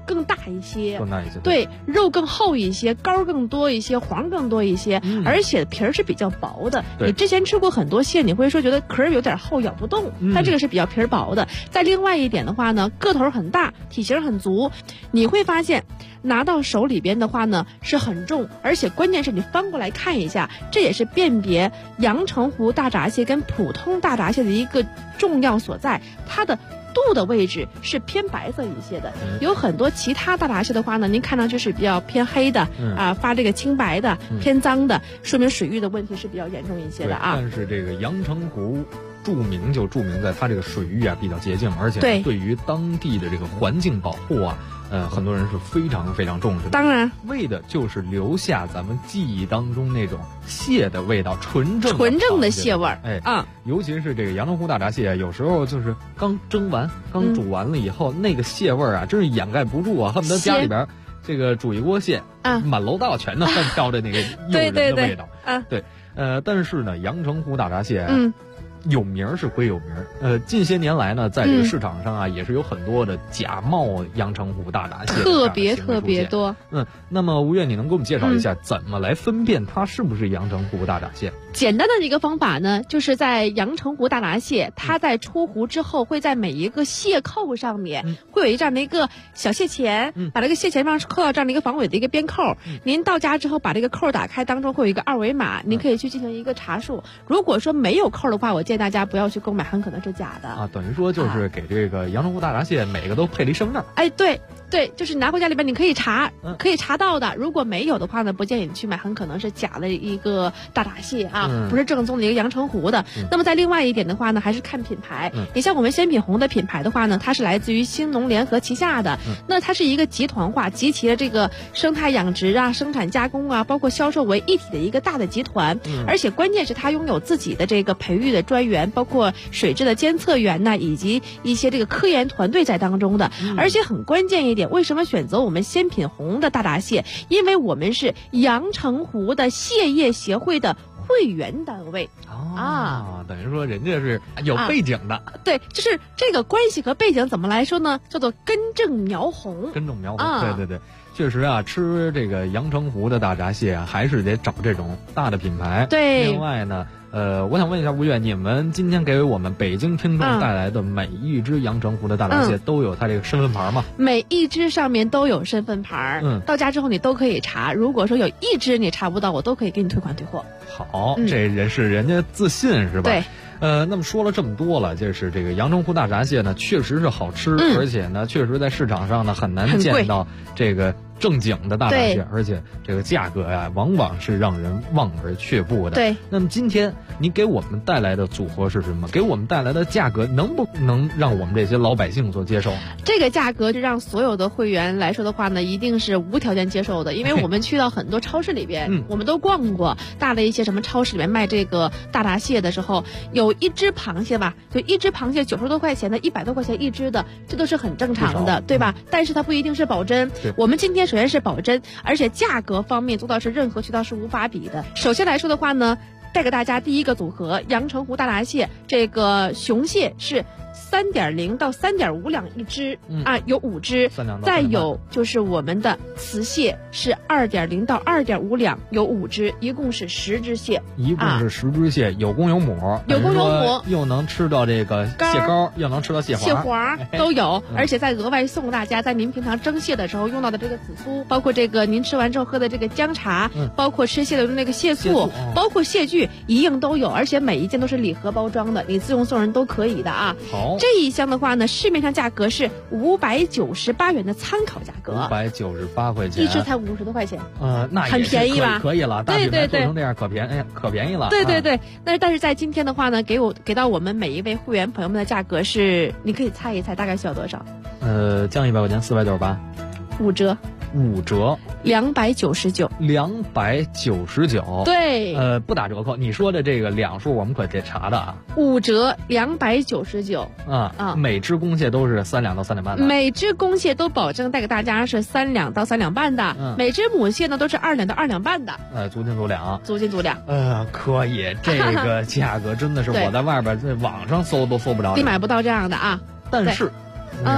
更大一些， 更大一些， 对，肉更厚一些，膏更多一些，黄更多一些，而且皮儿是比较薄的。你之前吃过很多蟹，你会说觉得壳儿有点厚，咬不动，但这个是比较皮儿薄的。再另外一点的话呢，个头很大，体型很足，你会发现拿到手里边的话呢是很重，而且关键是你翻过来看一下，这也是辨别阳澄湖大闸蟹跟普通大闸蟹的一个重要所在，它的肚的位置是偏白色一些的，有很多其他大闸蟹的话呢，您看上去是比较偏黑的，发这个青白的，偏脏的，说明水域的问题是比较严重一些的啊。 但是这个阳澄湖著名在它这个水域啊比较洁净，而且对于当地的这个环境保护啊，很多人是非常非常重视的。 当然， 为的就是留下咱们记忆当中那种蟹的味道，纯正的蟹味儿。 尤其是这个阳澄湖大闸蟹，有时候就是刚蒸完、刚煮完了以后，那个蟹味儿啊，真是掩盖不住啊，恨不得家里边这个煮一锅蟹，满楼道全都飘着那个诱人的味道。对，但是呢，阳澄湖大闸蟹有名是归有名，近些年来呢，在这个市场上啊，也是有很多的假冒阳澄湖大闸蟹， 特别多。 那么吴越，你能给我们介绍一下怎么来分辨它是不是阳澄湖大闸蟹？ 简单的一个方法呢，就是在阳澄湖大闸蟹，它在出湖之后，会在每一个蟹扣上面会有这样的一个小蟹钳，把这个蟹钳上扣到这样的一个防伪的一个边扣。您到家之后把这个扣打开，当中会有一个二维码，您可以去进行一个查数。如果说没有扣的话，我建议大家不要去购买，很可能是假的啊。等于说就是给这个阳澄湖大闸蟹每个都配了一身份证。 哎，对，就是拿回家里边你可以查，可以查到的。如果没有的话呢，不建议你去买，很可能是假的一个大闸蟹啊，不是正宗的一个阳澄湖的。那么在另外一点的话呢，还是看品牌。你像我们鲜品红的品牌的话呢，它是来自于兴农联合旗下的，那它是一个集团化，集齐了这个生态养殖啊、生产加工啊，包括销售为一体的一个大的集团。而且关键是它拥有自己的这个培育的专员，包括水质的监测员呢，以及一些这个科研团队在当中的。而且很关键一点，为什么选择我们鲜品红的大闸蟹？因为我们是阳澄湖的蟹业协会的会员单位等于说人家是有背景的。 对，就是这个关系和背景怎么来说呢？叫做根正苗红。 对，确实啊，吃这个阳澄湖的大闸蟹啊，还是得找这种大的品牌。 对， 另外呢，我想问一下吴越，你们今天给我们北京听众带来的每一只阳澄湖的大闸蟹都有它这个身份牌吗？ 每一只上面都有身份牌，到家之后你都可以查。如果说有一只你查不到，我都可以给你退款退货。 好，这人是人家自信是吧？ 对。 那么说了这么多了，就是这个阳澄湖大闸蟹呢，确实是好吃，而且呢，确实在市场上呢很难见到这个正经的大闸蟹，而且这个价格呀，往往是让人望而却步的。 对。 那么今天你给我们带来的组合是什么？给我们带来的价格能不能让我们这些老百姓所接受？ 这个价格是让所有的会员来说的话呢，一定是无条件接受的，因为我们去到很多超市里边，我们都逛过大的一些什么超市里面卖这个大闸蟹的时候，有一只螃蟹吧，就一只螃蟹90多块钱的，100多块钱一只的，这都是很正常的，对吧？但是它不一定是保真。我们今天首先是保真，而且价格方面做到是任何渠道是无法比的。首先来说的话呢，带给大家第一个组合，阳澄湖大闸蟹，这个雄蟹是3.0到3.5两一只有5只，再有就是我们的雌蟹是2.0到2.5两，有5只，一共是10只蟹， 一共是10只蟹，有公有母，又能吃到这个蟹膏，又能吃到蟹黄都有，而且再额外送大家在您平常蒸蟹的时候用到的这个紫苏，包括这个您吃完之后喝的这个姜茶，包括吃蟹的那个蟹醋，包括蟹具一应都有，而且每一件都是礼盒包装的，你自用送人都可以的啊。 好， 这一箱的话呢，市面上价格是598元的参考价格 ，598块钱， 一只才50多块钱， 那很便宜吧？ 可以了，大品牌做成这样可便宜了。 对，但是在今天的话呢，给到我们每一位会员朋友们的价格是，你可以猜一猜大概需要多少？ 降100块钱，498，5折 ，299，对， 不打折扣。你说的这个两数我们可得查的啊 ，5折299 每只公蟹都是3两到3两半的， 每只公蟹都保证带给大家是3两到3两半的，每只母蟹呢都是2两到2两半的， 足斤足两，可以，这个价格真的是我在外边在网上搜都搜不着， 你买不到这样的啊。 但是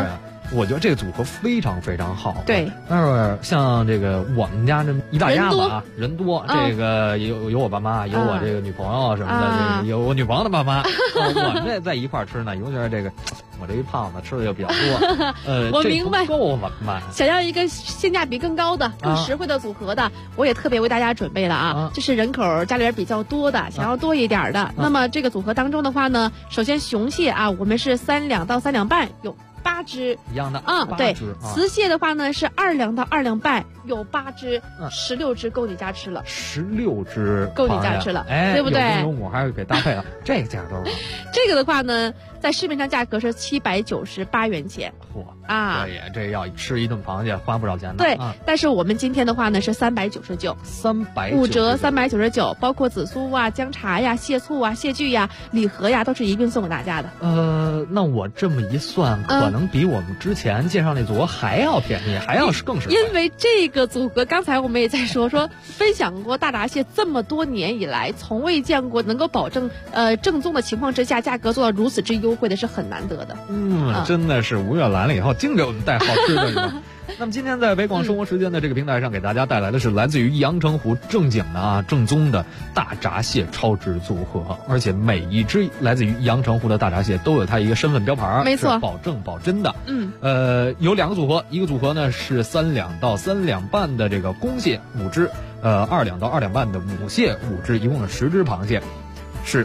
我觉得这个组合非常非常好。 对， 但是像这个我们家这一大家子啊，人多，这个有我爸妈，有我这个女朋友什么的，这个有我女朋友的爸妈，我们这在一块吃呢，尤其是这个我这一胖子吃的就比较多。 我明白， 够我们想要一个性价比更高的、更实惠的组合的，我也特别为大家准备了啊，这是人口家里边比较多的，想要多一点的。那么这个组合当中的话呢，首先雄蟹啊，我们是3两到3两半，有8只一样的对，雌蟹的话呢是2两到2两半，有8只，16只够你家吃了 ，16只够你家吃了，对不对？ 有我还会给搭配了，这个价格多少？ 这个的话呢，在市面上价格是798元钱。 嚯，可以，这要吃一顿螃蟹花不少钱的。 对，但是我们今天的话呢是399，399 5折399，包括紫苏啊、姜茶呀、蟹醋啊、蟹具呀、礼盒呀，都是一并送给大家的。 那我这么一算，可能比我们之前介绍那组合还要便宜，还要更实惠。 因为这个组合，刚才我们也在说分享过大闸蟹这么多年以来，从未见过能够保证正宗的情况之下，价格做到如此之优惠的是很难得的。 真的是5月来了以后，净给我们带好吃的是吧？那么今天在北广生活时间的这个平台上，给大家带来的是来自于阳澄湖正经的正宗的大闸蟹超值组合，而且每一只来自于阳澄湖的大闸蟹都有它一个身份标牌， 没错， 是保证保真的。有2个组合，一个组合呢是3两到3两半的这个公蟹5只，2两到2两半的母蟹5只，一共是10只螃蟹。是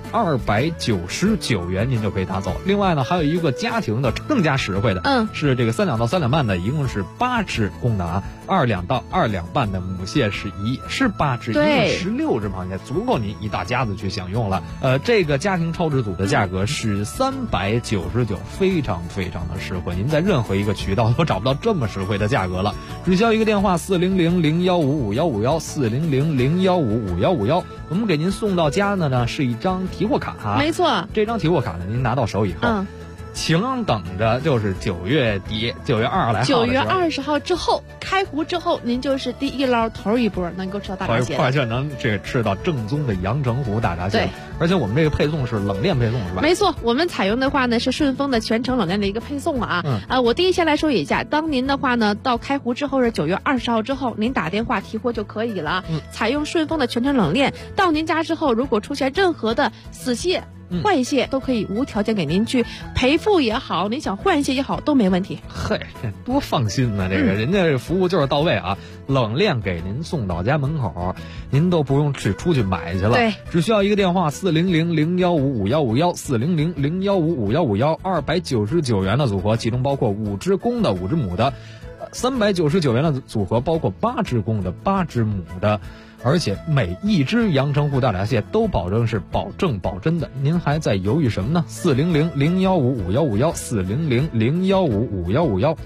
299元，您就可以拿走。另外呢，还有一个家庭的更加实惠的，是这个3两到3两半的，一共是8只公的，2两到2两半的母蟹是8只，一共16只螃蟹，足够您一大家子去享用了。这个家庭超值组的价格是399，非常非常的实惠，您在任何一个渠道都找不到这么实惠的价格了。只需要一个电话400-0155-5151，400-0155-5151，我们给您送到家的呢是一张提货卡， 没错， 这张提货卡呢，您拿到手以后，请等着就是9月底，9月20来号 ，9月20号之后开湖之后，您就是第一捞头一波能够吃到大闸蟹， 快就能这个吃到正宗的阳澄湖大闸蟹。对，而且我们这个配送是冷链配送，是吧？ 没错，我们采用的话呢是顺丰的全程冷链的一个配送我第一先来说一下，当您的话呢到开湖之后是9月20号之后，您打电话提货就可以了，采用顺丰的全程冷链，到您家之后，如果出现任何的死蟹、坏蟹，都可以无条件给您去赔付也好，您想换蟹也好，都没问题。 嘿，多放心呢！这个人家服务就是到位冷链给您送到家门口，您都不用出去买去了。 对， 只需要一个电话400-0155-5151，400-0155-5151，299元的组合，其中包括5只公的5只母的，399元的组合包括8只公的8只母的。而且每一只阳澄湖大闸蟹都保证是保证保真的，您还在犹豫什么呢？400-0155-5151，400-0155-5151。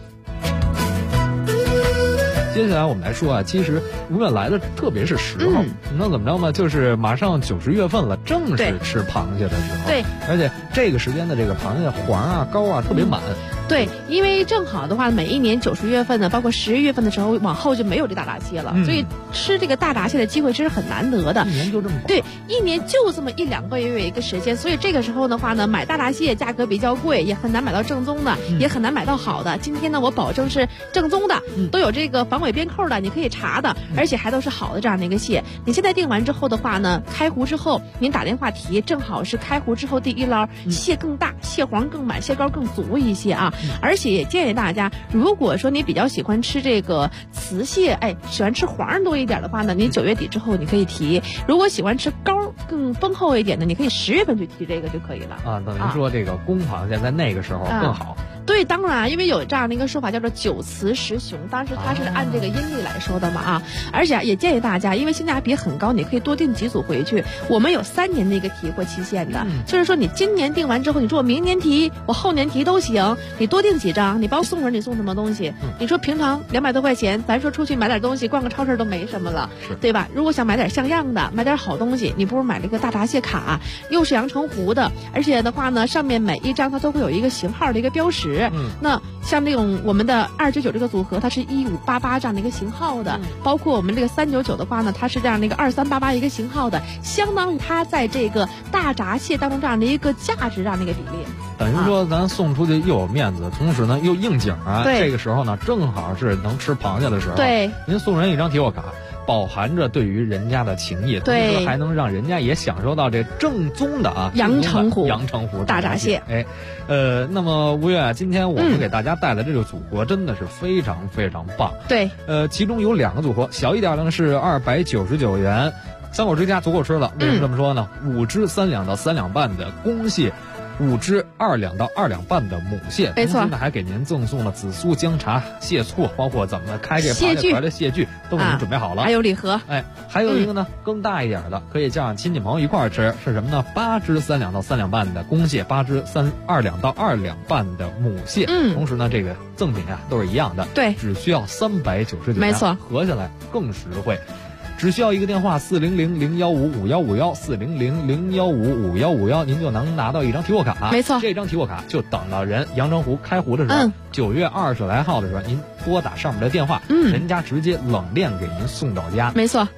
接下来我们来说其实5月来的特别是10号，那怎么着呢？就是马上90月份了，正是吃螃蟹的时候。 对， 而且这个时间的这个螃蟹黄膏特别满。 对，因为正好的话，每一年90月份呢，包括11月份的时候，往后就没有这大闸蟹了，所以吃这个大闸蟹的机会真是很难得的。 一年就这么对，一年就这么1-2个月有一个时间，所以这个时候的话呢，买大闸蟹价格比较贵，也很难买到正宗的，也很难买到好的。今天呢，我保证是正宗的，都有这个防伪边扣的，你可以查的，而且还都是好的这样的一个蟹。你现在订完之后的话呢，开湖之后您打电话提，正好是开湖之后第一捞，蟹更大，蟹黄更满，蟹膏更足一些而且也建议大家，如果说你比较喜欢吃这个雌蟹，喜欢吃黄多一点的话呢，你9月底之后你可以提；如果喜欢吃膏更丰厚一点的，你可以10月份去提这个就可以了。 等于说这个公螃蟹在那个时候更好。 对，当然，因为有这样的一个说法叫做9雌10雄，当时它是按这个阴历来说的嘛而且也建议大家，因为性价比很高，你可以多订几组回去。我们有3年的一个提货期限的，就是说你今年订完之后，你说我明年提，我后年提都行，你多订几张，你包送人，你送什么东西？你说平常200多块钱，咱说出去买点东西，逛个超市都没什么了，对吧？如果想买点像样的，买点好东西，你不如买买了一个大闸蟹卡，又是阳澄湖的，而且的话呢，上面每一张它都会有一个型号的一个标识。那像这种我们的299这个组合，它是1588这样的一个型号的，包括我们这个399的话呢，它是这样的一个2388一个型号的，相当于它在这个大闸蟹当中这样的一个价值这样的一个比例。 等于说咱送出去又有面子，同时呢又应景啊。这个时候呢，正好是能吃螃蟹的时候。 对， 您送人一张提货卡，饱含着对于人家的情谊，同时还能让人家也享受到这正宗的阳澄湖大闸蟹。那么吴越，今天我们给大家带来这个组合真的是非常非常棒。 对， 其中有2个组合，小一点的是299元，3口之家足够吃了。为什么这么说呢？5只3两到3两半的公蟹，5只2两到2两半的母蟹， 没错， 同时呢还给您赠送了紫苏姜茶、蟹醋，包括怎么开这螃蟹团的蟹具都给您准备好了， 还有礼盒。 还有一个呢更大一点的，可以叫上亲戚朋友一块儿吃，是什么呢？8只3两到3两半的公蟹，8只2两到2两半的母蟹。同时呢这个赠品啊都是一样的， 对， 只需要399元， 没错， 合下来更实惠。只需要一个电话400-015-5151，400-015-5151，您就能拿到一张提货卡。 没错， 这张提货卡就等到人阳澄湖开湖的时候，9月20来号的时候，您拨打上面的电话，人家直接冷链给您送到家。 没错。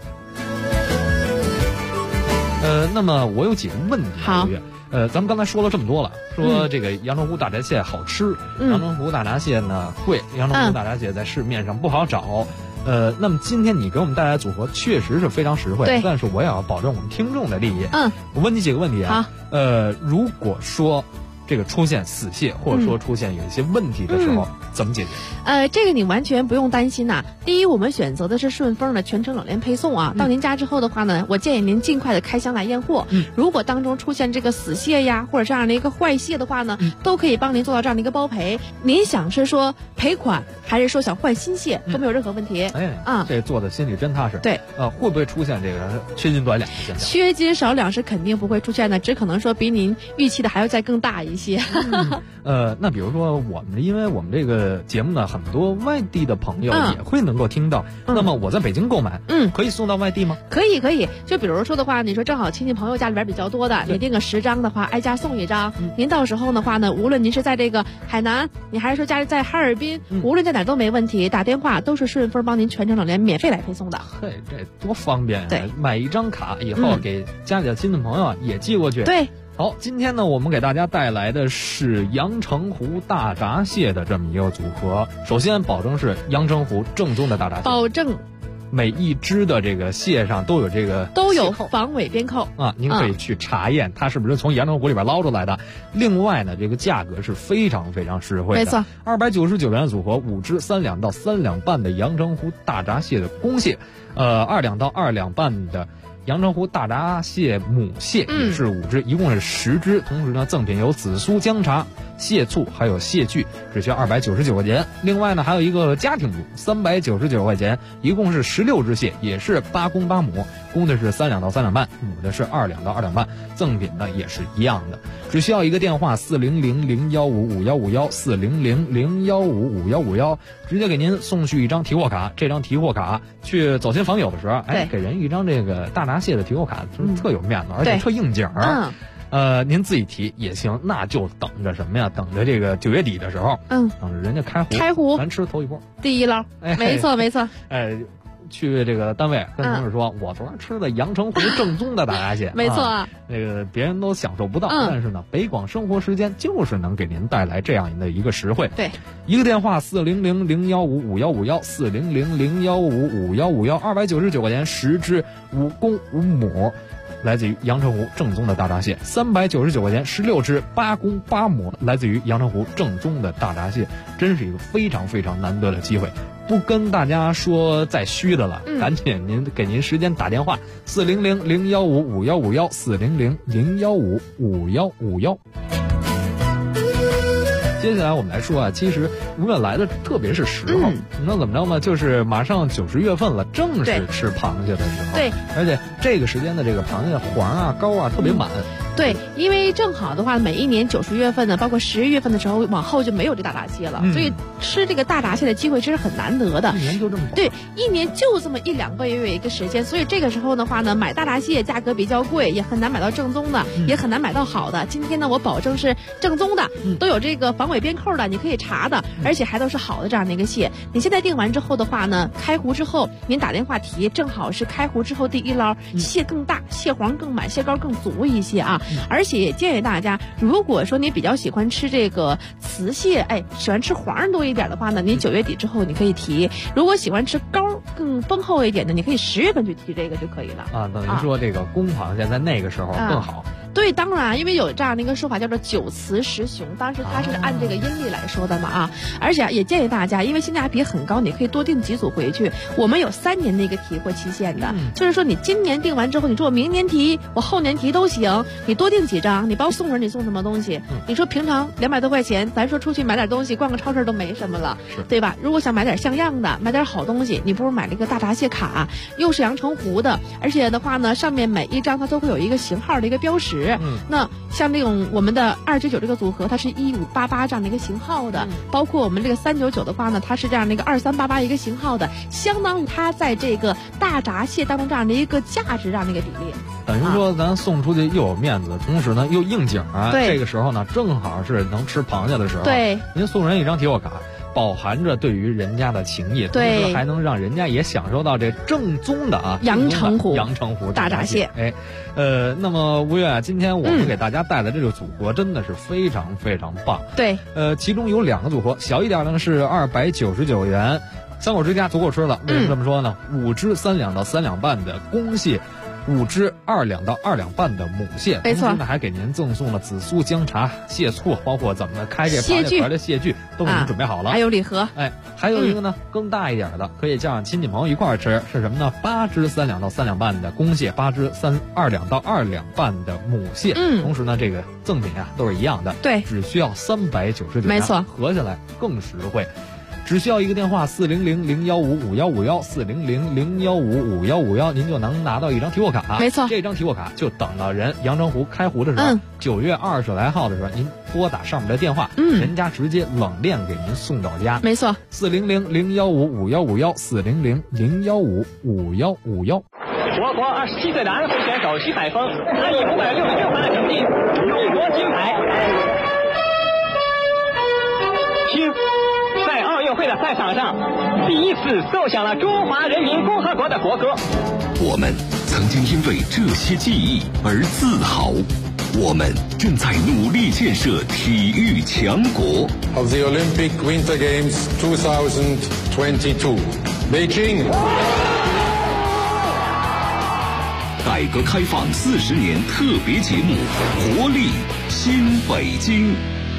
那么我有几个问题。 好。 咱们刚才说了这么多了，说这个阳澄湖大闸蟹好吃，阳澄湖大闸蟹呢贵，阳澄湖大闸蟹在市面上不好找。那么今天你给我们带来的组合确实是非常实惠，但是我也要保证我们听众的利益。我问你几个问题啊。如果说这个出现死蟹，或者说出现有一些问题的时候，怎么解决？ 这个你完全不用担心呐。第一，我们选择的是顺丰的全程冷链配送啊。到您家之后的话呢，我建议您尽快的开箱来验货。如果当中出现这个死蟹呀，或者这样的一个坏蟹的话呢，都可以帮您做到这样的一个包赔。您想是说赔款，还是说想换新蟹，都没有任何问题。 这做的心里真踏实。 对， 会不会出现这个缺斤短两的现象？ 缺斤少两是肯定不会出现的，只可能说比您预期的还要再更大一些。 那比如说因为我们这个节目呢，很多外地的朋友也会能够听到。那么我在北京购买，可以送到外地吗？ 可以。就比如说的话，你说正好亲戚朋友家里边比较多的，你订个10张的话，挨家送1张。您到时候的话呢，无论您是在这个海南，你还是说家里在哈尔滨，无论在哪都没问题，打电话都是顺丰帮您全程冷链免费来配送的。 嘿，这多方便啊！ 对， 买1张卡以后给家里的亲戚朋友也寄过去。 对。 好，今天呢，我们给大家带来的是阳澄湖大闸蟹的这么一个组合。首先，保证是阳澄湖正宗的大闸蟹， 保证每一只的这个蟹上都有这个都有防伪边扣啊，您可以去查验它是不是从阳澄湖里边捞出来的。另外呢，这个价格是非常非常实惠的， 没错 ，299元的组合，5只3两到3两半的阳澄湖大闸蟹的公蟹，2两到2两半的阳澄湖大闸蟹母蟹也是5只，一共是10只。同时呢，赠品有紫苏姜茶、蟹醋，还有蟹具，只需要299块钱。另外呢，还有一个家庭组，399块钱，一共是16只蟹，也是8公8母，公的是3两到3两半，母的是2两到2两半。赠品呢也是一样的，只需要一个电话400-015-5151，400-015-5151，直接给您送去一张提货卡。这张提货卡去走亲访友的时候，给人一张这个大闸蟹的提货卡，特有面子，而且特应景儿。您自己提也行，那就等着什么呀？等着这个9月底的时候，等着人家开湖，咱吃头一波， 第一捞。没错。 去这个单位跟同事说，我昨天吃的阳澄湖正宗的大闸蟹， 没错， 那个别人都享受不到，但是呢，北广生活时间就是能给您带来这样的一个实惠。 对， 一个电话400-015-5151，400-015-5151，299块钱10只5公5母。来自于阳澄湖正宗的大闸蟹，399块钱16只8公8母，来自于阳澄湖正宗的大闸蟹，真是一个非常非常难得的机会。不跟大家说再虚的了，赶紧给您时间打电话，400-015-5151，400-015-5151。接下来我们来说啊，其实永远来的特别是时候，你知道怎么着吗？就是马上9、10月份了，正是吃螃蟹的时候。 对， 而且这个时间的这个螃蟹黄啊、膏啊特别满。 对， 因为正好的话，每一年9、10月份呢，包括11月份的时候，往后就没有这大闸蟹了，所以吃这个大闸蟹的机会其实很难得的。 一年就这么短。 对，一年就这么1、2个月有一个时间，所以这个时候的话呢，买大闸蟹价格比较贵，也很难买到正宗的，也很难买到好的。今天呢，我保证是正宗的，都有这个防伪边扣的，你可以查的，而且还都是好的这样的一个蟹。你现在订完之后的话呢，开湖之后您打电话提，正好是开湖之后第一捞，蟹更大，蟹黄更满，蟹膏更足一些啊。而且也建议大家，如果说你比较喜欢吃这个雌蟹，喜欢吃黄多一点的话呢，你9月底之后你可以提；如果喜欢吃膏更丰厚一点的，你可以10月份去提这个就可以了。 等于说这个公螃蟹在那个时候更好。 对，当然，因为有这样的一个说法叫做9雌10雄，当时它是按这个阴历来说的嘛啊。而且也建议大家，因为性价比很高，你可以多订几组回去。我们有3年的一个提货期限的，就是说你今年订完之后，你说我明年提，我后年提都行，你多订几张，你包括送人，你送什么东西？你说平常200多块钱，咱说出去买点东西，逛个超市都没什么了，对吧？如果想买点像样的，买点好东西，你不如买了一个大闸蟹卡，又是阳澄湖的，而且的话呢，上面每一张它都会有一个型号的一个标识。那像这种我们的299这个组合，它是1588这样的一个型号的，包括我们这个399的话呢，它是这样的一个2388一个型号的，相当于它在这个大闸蟹当中这样的一个价值这样的一个比例。 等于说咱送出去又有面子，同时呢又应景啊。这个时候呢，正好是能吃螃蟹的时候。 对， 您送人一张提货卡，饱含着对于人家的情谊，同时还能让人家也享受到这正宗的阳澄湖大闸蟹。那么吴越啊，今天我们给大家带的这个组合真的是非常非常棒。 对， 其中有2个组合，小一点呢是299元，3口之家足够吃了。为什么这么说呢？5只3两到3两半的公蟹，5只2两到2两半的母蟹， 没错， 同时呢还给您赠送了紫苏、姜茶、蟹醋，包括怎么开这螃蟹壳的蟹具都给您准备好了， 还有礼盒。 还有一个呢更大一点的，可以叫上亲戚朋友一块儿吃，是什么呢？8只3两到3两半的公蟹，8只2两到2两半的母蟹。同时呢这个赠品都是一样的， 对， 只需要399元， 没错， 合下来更实惠。只需要一个电话400-015-5151 400-015-5151，您就能拿到一张提货卡。 没错， 这张提货卡就等到人阳澄湖开湖的时候，9月20来号的时候，您拨打上面的电话，人家直接冷链给您送到家。 没错 ，400-015-5151 400-015-5151。 我国27岁的安徽选手徐海峰，他以566分的成绩勇夺金牌。在奥运会的赛场上，第一次奏响了中华人民共和国的国歌。 我们曾经因为这些记忆而自豪，我们正在努力建设体育强国。 Of the Olympic Winter Games 2022, Beijing。 改革开放40年特别节目，活力新北京。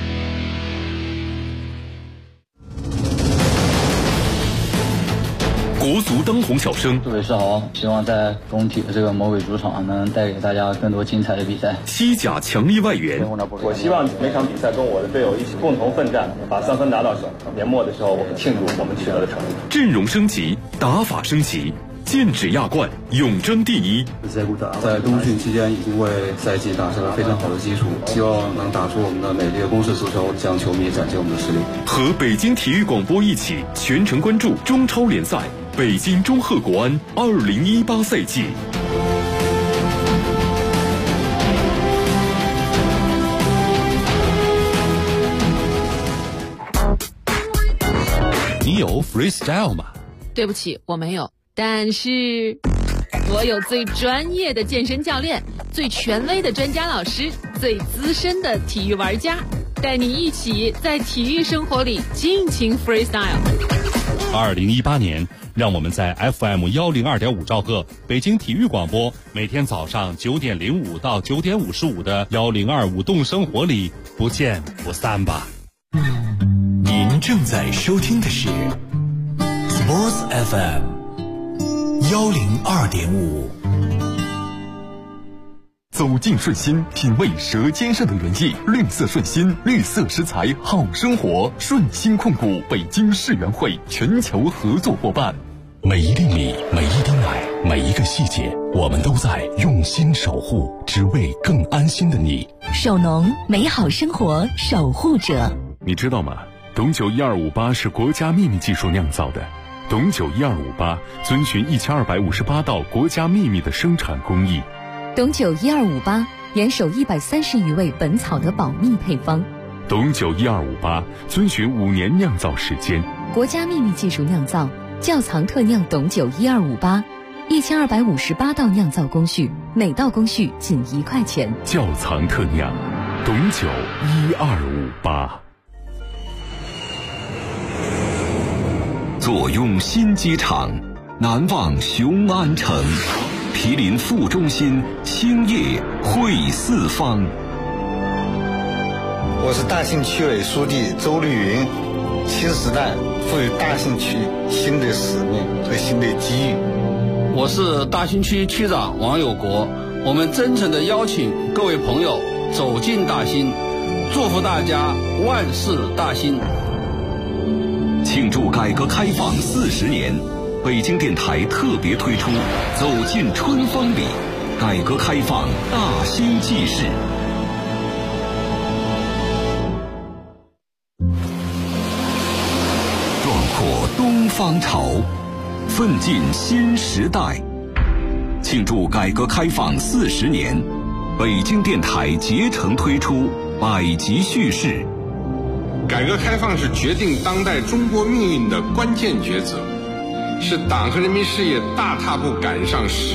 国足当红小生， 祝伟是好，希望在工体的这个魔鬼主场能带给大家更多精彩的比赛。 西甲强力外援， 我希望每场比赛跟我的队友一起共同奋战，把3分拿到手。年末的时候，我们庆祝我们取得的成绩。 阵容升级，打法升级，剑指亚冠，永争第一。 在冬训期间已经为赛季打下了非常好的基础，希望能打出我们的美丽的攻势足球，向球迷展现我们的实力。 和北京体育广播一起全程关注中超联赛北京中赫国安2018赛季。你有 freestyle 吗？ 对不起，我没有。但是我有最专业的健身教练，最权威的专家老师，最资深的体育玩家，带你一起在体育生活里尽情 freestyle。 2018年，让我们在 FM 102.5兆赫北京体育广播，每天早上9点05到9点55的102舞动生活里不见不散吧。您正在收听的是 Sports FM 102.5。 走进顺心，品味舌尖上的原意。绿色顺心，绿色食材好生活。顺心控股北京世园会全球合作伙伴。 每一粒米，每一滴奶，每一个细节，我们都在用心守护，只为更安心的你。 守农，美好生活守护者。 你知道吗？董酒1258是国家秘密技术酿造的。董酒1258遵循1258道国家秘密的生产工艺。 董酒1258严守130余味本草的保密配方。 董酒1258遵循5年酿造时间， 国家秘密技术酿造，窖藏特酿董酒1258，1258道酿造工序，每道工序仅1块钱。 窖藏特酿，董酒1258。 坐拥新机场，难忘雄安城，毗邻副中心，兴业汇四方。 我是大兴区委书记周绿云，新时代赋予大兴区新的使命和新的机遇。 我是大兴区区长王有国，我们真诚地邀请各位朋友走进大兴，祝福大家万事大兴。 庆祝改革开放40年，北京电台特别推出《走进春风里》，改革开放大兴纪事。壮阔东方潮，奋进新时代。庆祝改革开放40年，北京电台竭诚推出百集叙事。 改革开放是决定当代中国命运的关键抉择，是党和人民事业大踏步赶上